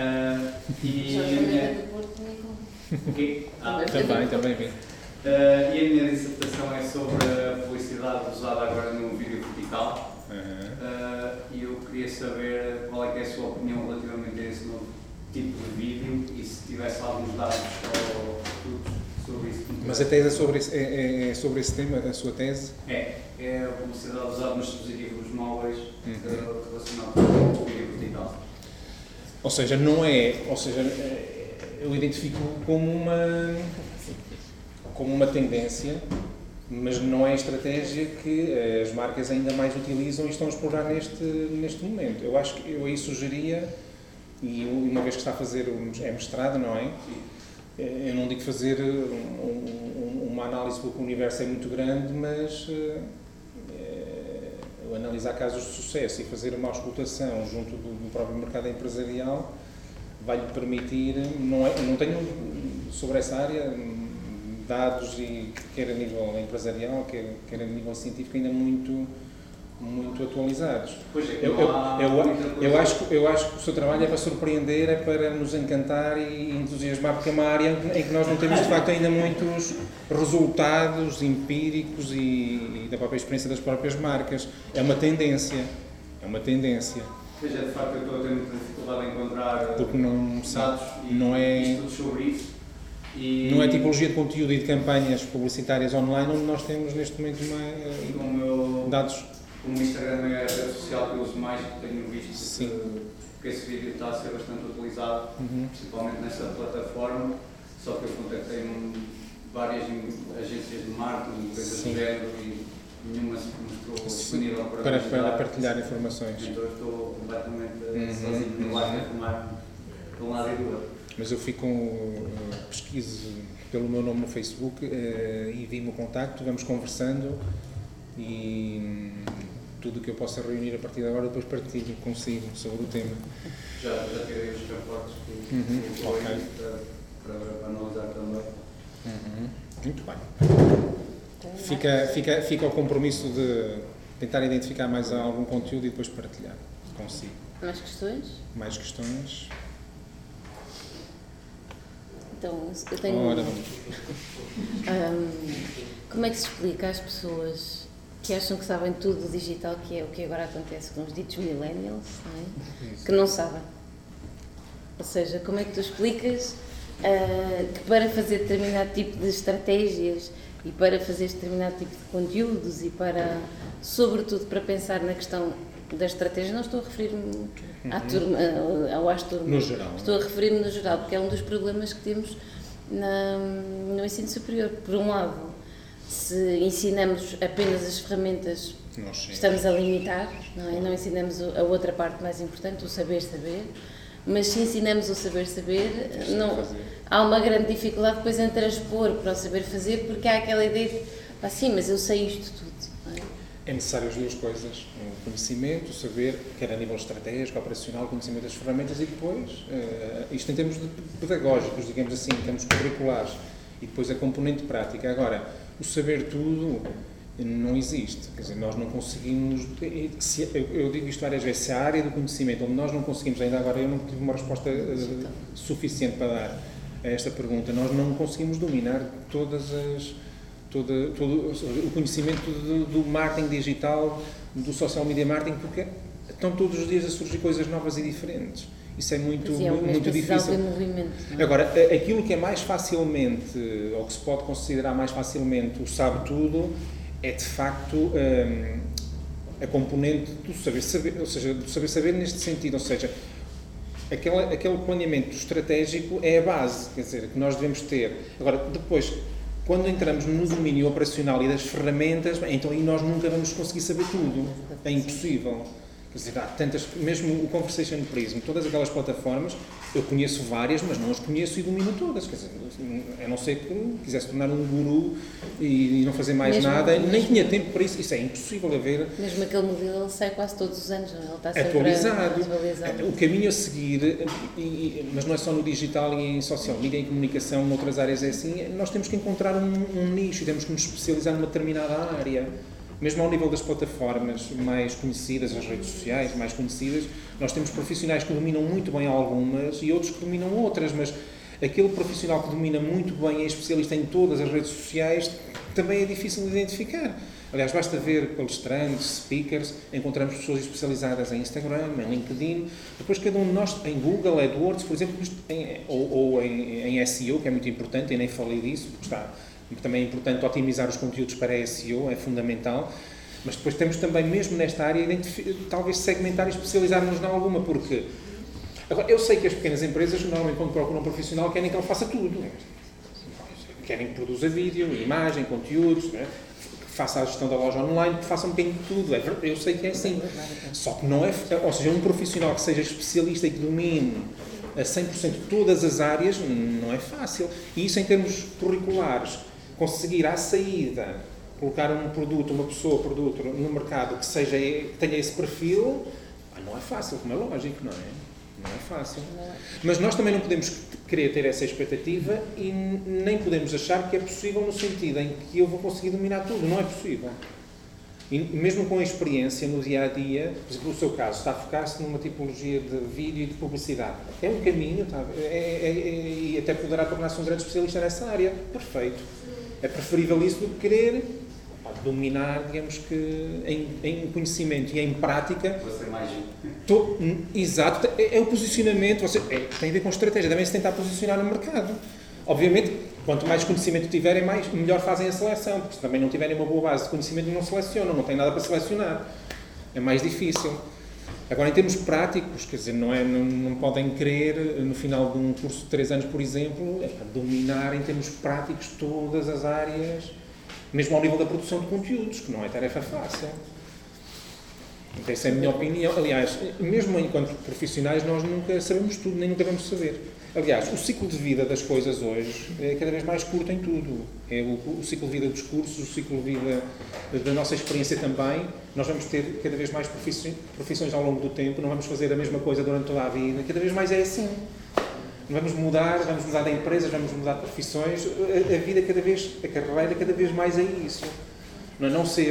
Também vim. E a minha dissertação é sobre a publicidade usada agora no vídeo vertical. E eu queria saber qual é que é a sua opinião relativamente a esse novo tipo de vídeo e se tivesse alguns dados ou estudos sobre isso. Mas a tese é sobre esse tema, a sua tese? É a publicidade usada nos dispositivos móveis relacionada com o vídeo vertical. Ou seja, eu identifico como uma tendência, mas não é a estratégia que as marcas ainda mais utilizam e estão a explorar neste momento. Eu acho que eu aí sugeria, e uma vez que está a fazer mestrado, não é? Eu não digo fazer uma análise porque o universo é muito grande, mas analisar casos de sucesso e fazer uma auscultação junto do próprio mercado empresarial vai-lhe permitir, não tenho sobre essa área dados, e quer a nível empresarial, quer a nível científico, ainda muito atualizados. Eu acho que o seu trabalho é para surpreender, é para nos encantar e entusiasmar, porque é uma área em que nós não temos de facto ainda muitos resultados empíricos e da própria experiência das próprias marcas. É uma tendência. Pois é, de facto eu estou a ter muita dificuldade em encontrar dados e estudos sobre isso. Não é tipologia de conteúdo e de campanhas publicitárias online onde nós temos neste momento dados. Como o Instagram é a rede social que eu uso mais, que tenho visto que esse vídeo está a ser bastante utilizado, principalmente nessa plataforma, só que eu contactei várias agências de marketing e coisas do género e nenhuma se mostrou disponível para partilhar informações. Então eu estou completamente sozinho no lado de informar de um lado e do outro. Mas eu fico pesquiso pelo meu nome no Facebook e vi-me o contacto, vamos conversando e tudo o que eu possa reunir a partir de agora depois partilho consigo sobre o tema. Já tirei os reportes que para analisar também. Muito bem. Fica o compromisso de tentar identificar mais algum conteúdo e depois partilhar consigo. Mais questões? Mais questões? Então, eu tenho... Ora, como é que se explica às pessoas que acham que sabem tudo do digital, que é o que agora acontece com os ditos millennials, não é? Que não sabem? Ou seja, como é que tu explicas que para fazer determinado tipo de estratégias e para fazer determinado tipo de conteúdos e para, sobretudo, para pensar na questão da estratégia, não estou a referir-me à turma, ou às turmas, no geral, estou a referir-me no geral, porque é um dos problemas que temos no ensino superior. Por um lado, se ensinamos apenas as ferramentas, estamos a limitar, não é? Não ensinamos a outra parte mais importante, o saber-saber, mas se ensinamos o saber-saber, há uma grande dificuldade depois em transpor para o saber-fazer, porque há aquela ideia de, sim, mas eu sei isto tudo. Não é? É necessário as duas coisas, o conhecimento, o saber, quer a nível estratégico, operacional, o conhecimento das ferramentas e depois, isto em termos pedagógicos, digamos assim, em termos curriculares, e depois a componente prática. Agora, o saber tudo não existe, quer dizer, nós não conseguimos, eu digo isto várias vezes, se a área do conhecimento onde nós não conseguimos, ainda agora eu não tive uma resposta suficiente para dar a esta pergunta, nós não conseguimos dominar todo o conhecimento do marketing digital, do social media marketing, porque estão todos os dias a surgir coisas novas e diferentes. Isso é muito difícil. Agora, aquilo que é mais facilmente, ou que se pode considerar mais facilmente o sabe-tudo, é de facto a componente do saber-saber, ou seja, do saber-saber neste sentido, ou seja, aquele planeamento estratégico é a base, quer dizer, que nós devemos ter. Agora, depois, quando entramos no domínio operacional e das ferramentas, então aí nós nunca vamos conseguir saber tudo, é impossível. Quer dizer, há tantas, mesmo o Conversation Prism, todas aquelas plataformas, eu conheço várias, mas não as conheço e domino todas. Quer dizer, a não ser que quisesse tornar um guru e não fazer mais nada, nem tinha tempo para isso. Isso é impossível haver. Mesmo aquele modelo, ele sai quase todos os anos, não é? Ele está sempre atualizado. O caminho a seguir, mas não é só no digital e em social media, em comunicação, noutras áreas é assim, nós temos que encontrar um nicho, temos que nos especializar numa determinada área. Mesmo ao nível das plataformas mais conhecidas, as redes sociais mais conhecidas, nós temos profissionais que dominam muito bem algumas e outros que dominam outras, mas aquele profissional que domina muito bem e é especialista em todas as redes sociais também é difícil de identificar. Aliás, basta ver palestrantes, speakers, encontramos pessoas especializadas em Instagram, em LinkedIn, depois cada um de nós, em Google, AdWords, por exemplo, ou em SEO, que é muito importante, eu nem falei disso, porque também é importante otimizar os conteúdos para SEO, é fundamental, mas depois temos também, mesmo nesta área, talvez segmentar e especializar-nos em alguma, porque... Agora, eu sei que as pequenas empresas, normalmente, quando procuram um profissional, querem que ele faça tudo. Querem que produza vídeo, imagem, conteúdos, né? Que faça a gestão da loja online, que faça um bocadinho de tudo. Eu sei que é assim. Só que não é... Ou seja, um profissional que seja especialista e que domine a 100% todas as áreas, não é fácil. E isso, em termos curriculares, conseguir à saída colocar um produto, uma pessoa, produto no mercado que tenha esse perfil, não é fácil, como é lógico, não é? Não é fácil. Mas nós também não podemos querer ter essa expectativa e nem podemos achar que é possível no sentido em que eu vou conseguir dominar tudo. Não é possível. E mesmo com a experiência no dia-a-dia, por exemplo, no seu caso, está a focar-se numa tipologia de vídeo e de publicidade. É um caminho, e até poderá tornar-se um grande especialista nessa área. Perfeito. É preferível isso do que querer dominar, digamos que, em conhecimento e em prática. Vou ser mais exato, é o posicionamento, tem a ver com estratégia, também se tentar posicionar no mercado. Obviamente, quanto mais conhecimento tiverem, melhor fazem a seleção, porque se também não tiverem uma boa base de conhecimento, não selecionam, não têm nada para selecionar. É mais difícil. Agora, em termos práticos, quer dizer, não podem querer, no final de um curso de 3 anos, por exemplo, dominar em termos práticos todas as áreas, mesmo ao nível da produção de conteúdos, que não é tarefa fácil. Então, essa é a minha opinião. Aliás, mesmo enquanto profissionais, nós nunca sabemos tudo, nem nunca vamos saber. Aliás, o ciclo de vida das coisas hoje é cada vez mais curto em tudo. É o ciclo de vida dos cursos, o ciclo de vida da nossa experiência também. Nós vamos ter cada vez mais profissões ao longo do tempo, não vamos fazer a mesma coisa durante toda a vida. Cada vez mais é assim. Vamos mudar de empresas, vamos mudar de profissões. A vida a carreira cada vez mais é isso. Não ser...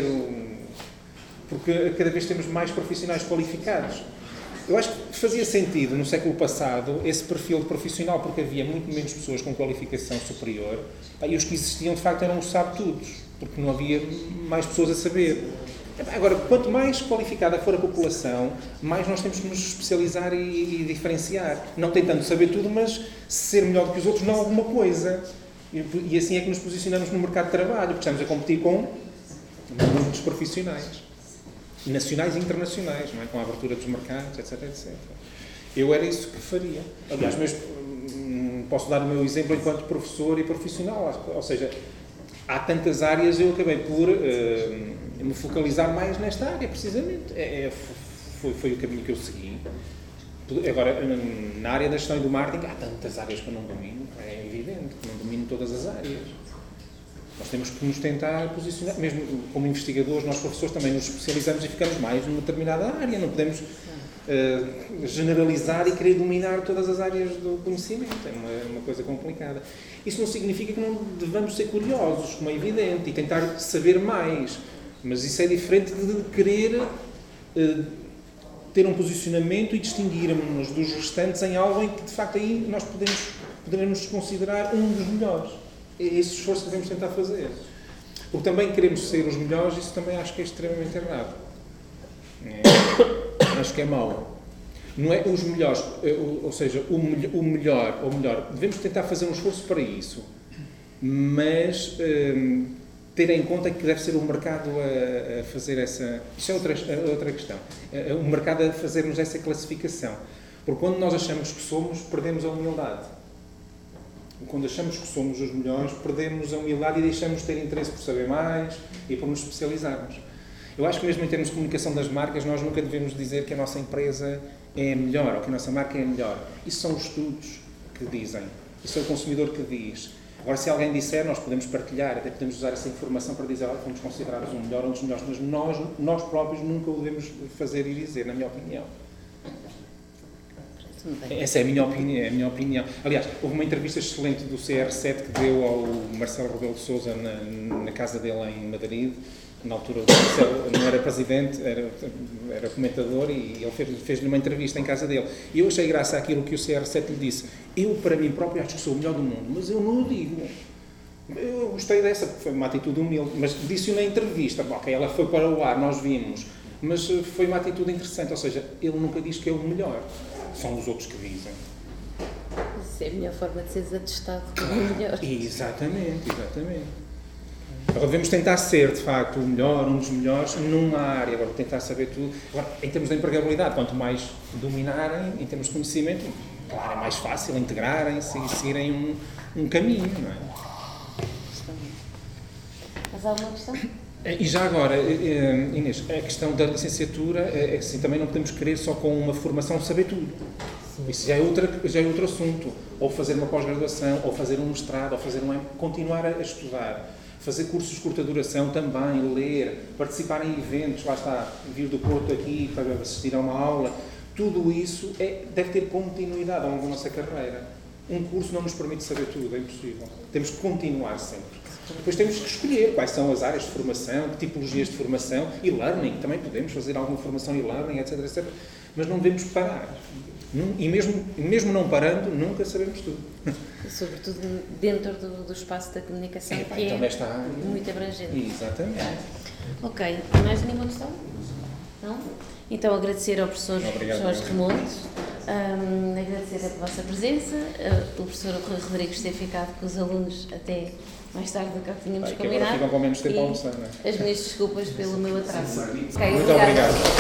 Porque cada vez temos mais profissionais qualificados. Eu acho que fazia sentido, no século passado, esse perfil de profissional, porque havia muito menos pessoas com qualificação superior, e os que existiam, de facto, eram os sabe-tudos, porque não havia mais pessoas a saber. Agora, quanto mais qualificada for a população, mais nós temos que nos especializar e diferenciar. Não tentando saber tudo, mas ser melhor do que os outros, não alguma coisa. E assim é que nos posicionamos no mercado de trabalho, porque estamos a competir com muitos profissionais. Nacionais e internacionais, não é? Com a abertura dos mercados, etc, etc. Eu era isso que faria. Aliás, mesmo, posso dar o meu exemplo enquanto professor e profissional, ou seja, há tantas áreas, eu acabei por me focalizar mais nesta área, precisamente. Foi o caminho que eu segui. Agora, na área da gestão e do marketing, há tantas áreas que eu não domino, é evidente que não domino todas as áreas. Nós temos que nos tentar posicionar, mesmo como investigadores, nós professores também nos especializamos e ficamos mais numa determinada área, não podemos generalizar e querer dominar todas as áreas do conhecimento, é uma coisa complicada. Isso não significa que não devamos ser curiosos, como é evidente, e tentar saber mais, mas isso é diferente de querer ter um posicionamento e distinguirmos-nos dos restantes em algo em que, de facto, aí nós poderemos considerar um dos melhores. É esse esforço que devemos tentar fazer. Porque também queremos ser os melhores, isso também acho que é extremamente errado. Acho que é mau. Não é os melhores, ou seja, o melhor, devemos tentar fazer um esforço para isso, mas ter em conta que deve ser o mercado a fazer essa... Isso é outra questão. O mercado a fazer-nos essa classificação. Porque quando nós achamos que somos, perdemos a humildade. Quando achamos que somos os melhores, perdemos a humildade e deixamos de ter interesse por saber mais e por nos especializarmos. Eu acho que mesmo em termos de comunicação das marcas, nós nunca devemos dizer que a nossa empresa é melhor ou que a nossa marca é melhor. Isso são os estudos que dizem. Isso é o consumidor que diz. Agora, se alguém disser, nós podemos partilhar, até podemos usar essa informação para dizer que fomos considerados um melhor ou um dos melhores, mas nós próprios nunca o devemos fazer e dizer, na minha opinião. Essa é a minha opinião. Aliás, houve uma entrevista excelente do CR7 que deu ao Marcelo Rebelo de Sousa na casa dele em Madrid. Na altura o Marcelo não era presidente, era comentador, e ele fez-lhe uma entrevista em casa dele. E eu achei graça àquilo que o CR7 lhe disse. Eu, para mim próprio, acho que sou o melhor do mundo, mas eu não o digo. Eu gostei dessa, porque foi uma atitude humilde, mas disse-o na entrevista. Ok, ela foi para o ar, nós vimos, mas foi uma atitude interessante, ou seja, ele nunca diz que é o melhor. São os outros que dizem. Isso é a melhor forma de seres atestado como o melhor. Exatamente. Agora devemos tentar ser, de facto, o melhor, um dos melhores, numa área. Agora, tentar saber tudo. Agora, em termos de empregabilidade, quanto mais dominarem, em termos de conhecimento, claro, é mais fácil integrarem-se e seguirem um caminho, não é? Mas há alguma questão? E já agora, Inês, a questão da licenciatura, assim, também não podemos querer só com uma formação saber tudo. Isso já é outro assunto. Ou fazer uma pós-graduação, ou fazer um mestrado, ou fazer continuar a estudar. Fazer cursos de curta duração também, ler, participar em eventos, lá está, vir do Porto aqui para assistir a uma aula. Tudo isso deve ter continuidade ao longo da nossa carreira. Um curso não nos permite saber tudo, é impossível. Temos que continuar sempre. Depois temos que escolher quais são as áreas de formação, que tipologias de formação, e learning, também podemos fazer alguma formação e learning, etc. Mas não devemos parar. E mesmo não parando, nunca sabemos tudo. Sobretudo dentro do espaço da comunicação, que então é muito abrangente. Exatamente. Ok, mais nenhuma questão? Não? Então agradecer ao professor Jorge Remontes, agradecer a vossa presença, o professor Rui Rodrigues ter ficado com os alunos até mais tarde do que tínhamos combinado. Ficam com menos tempo a almoçar, não é? As minhas desculpas pelo meu atraso. Muito obrigado.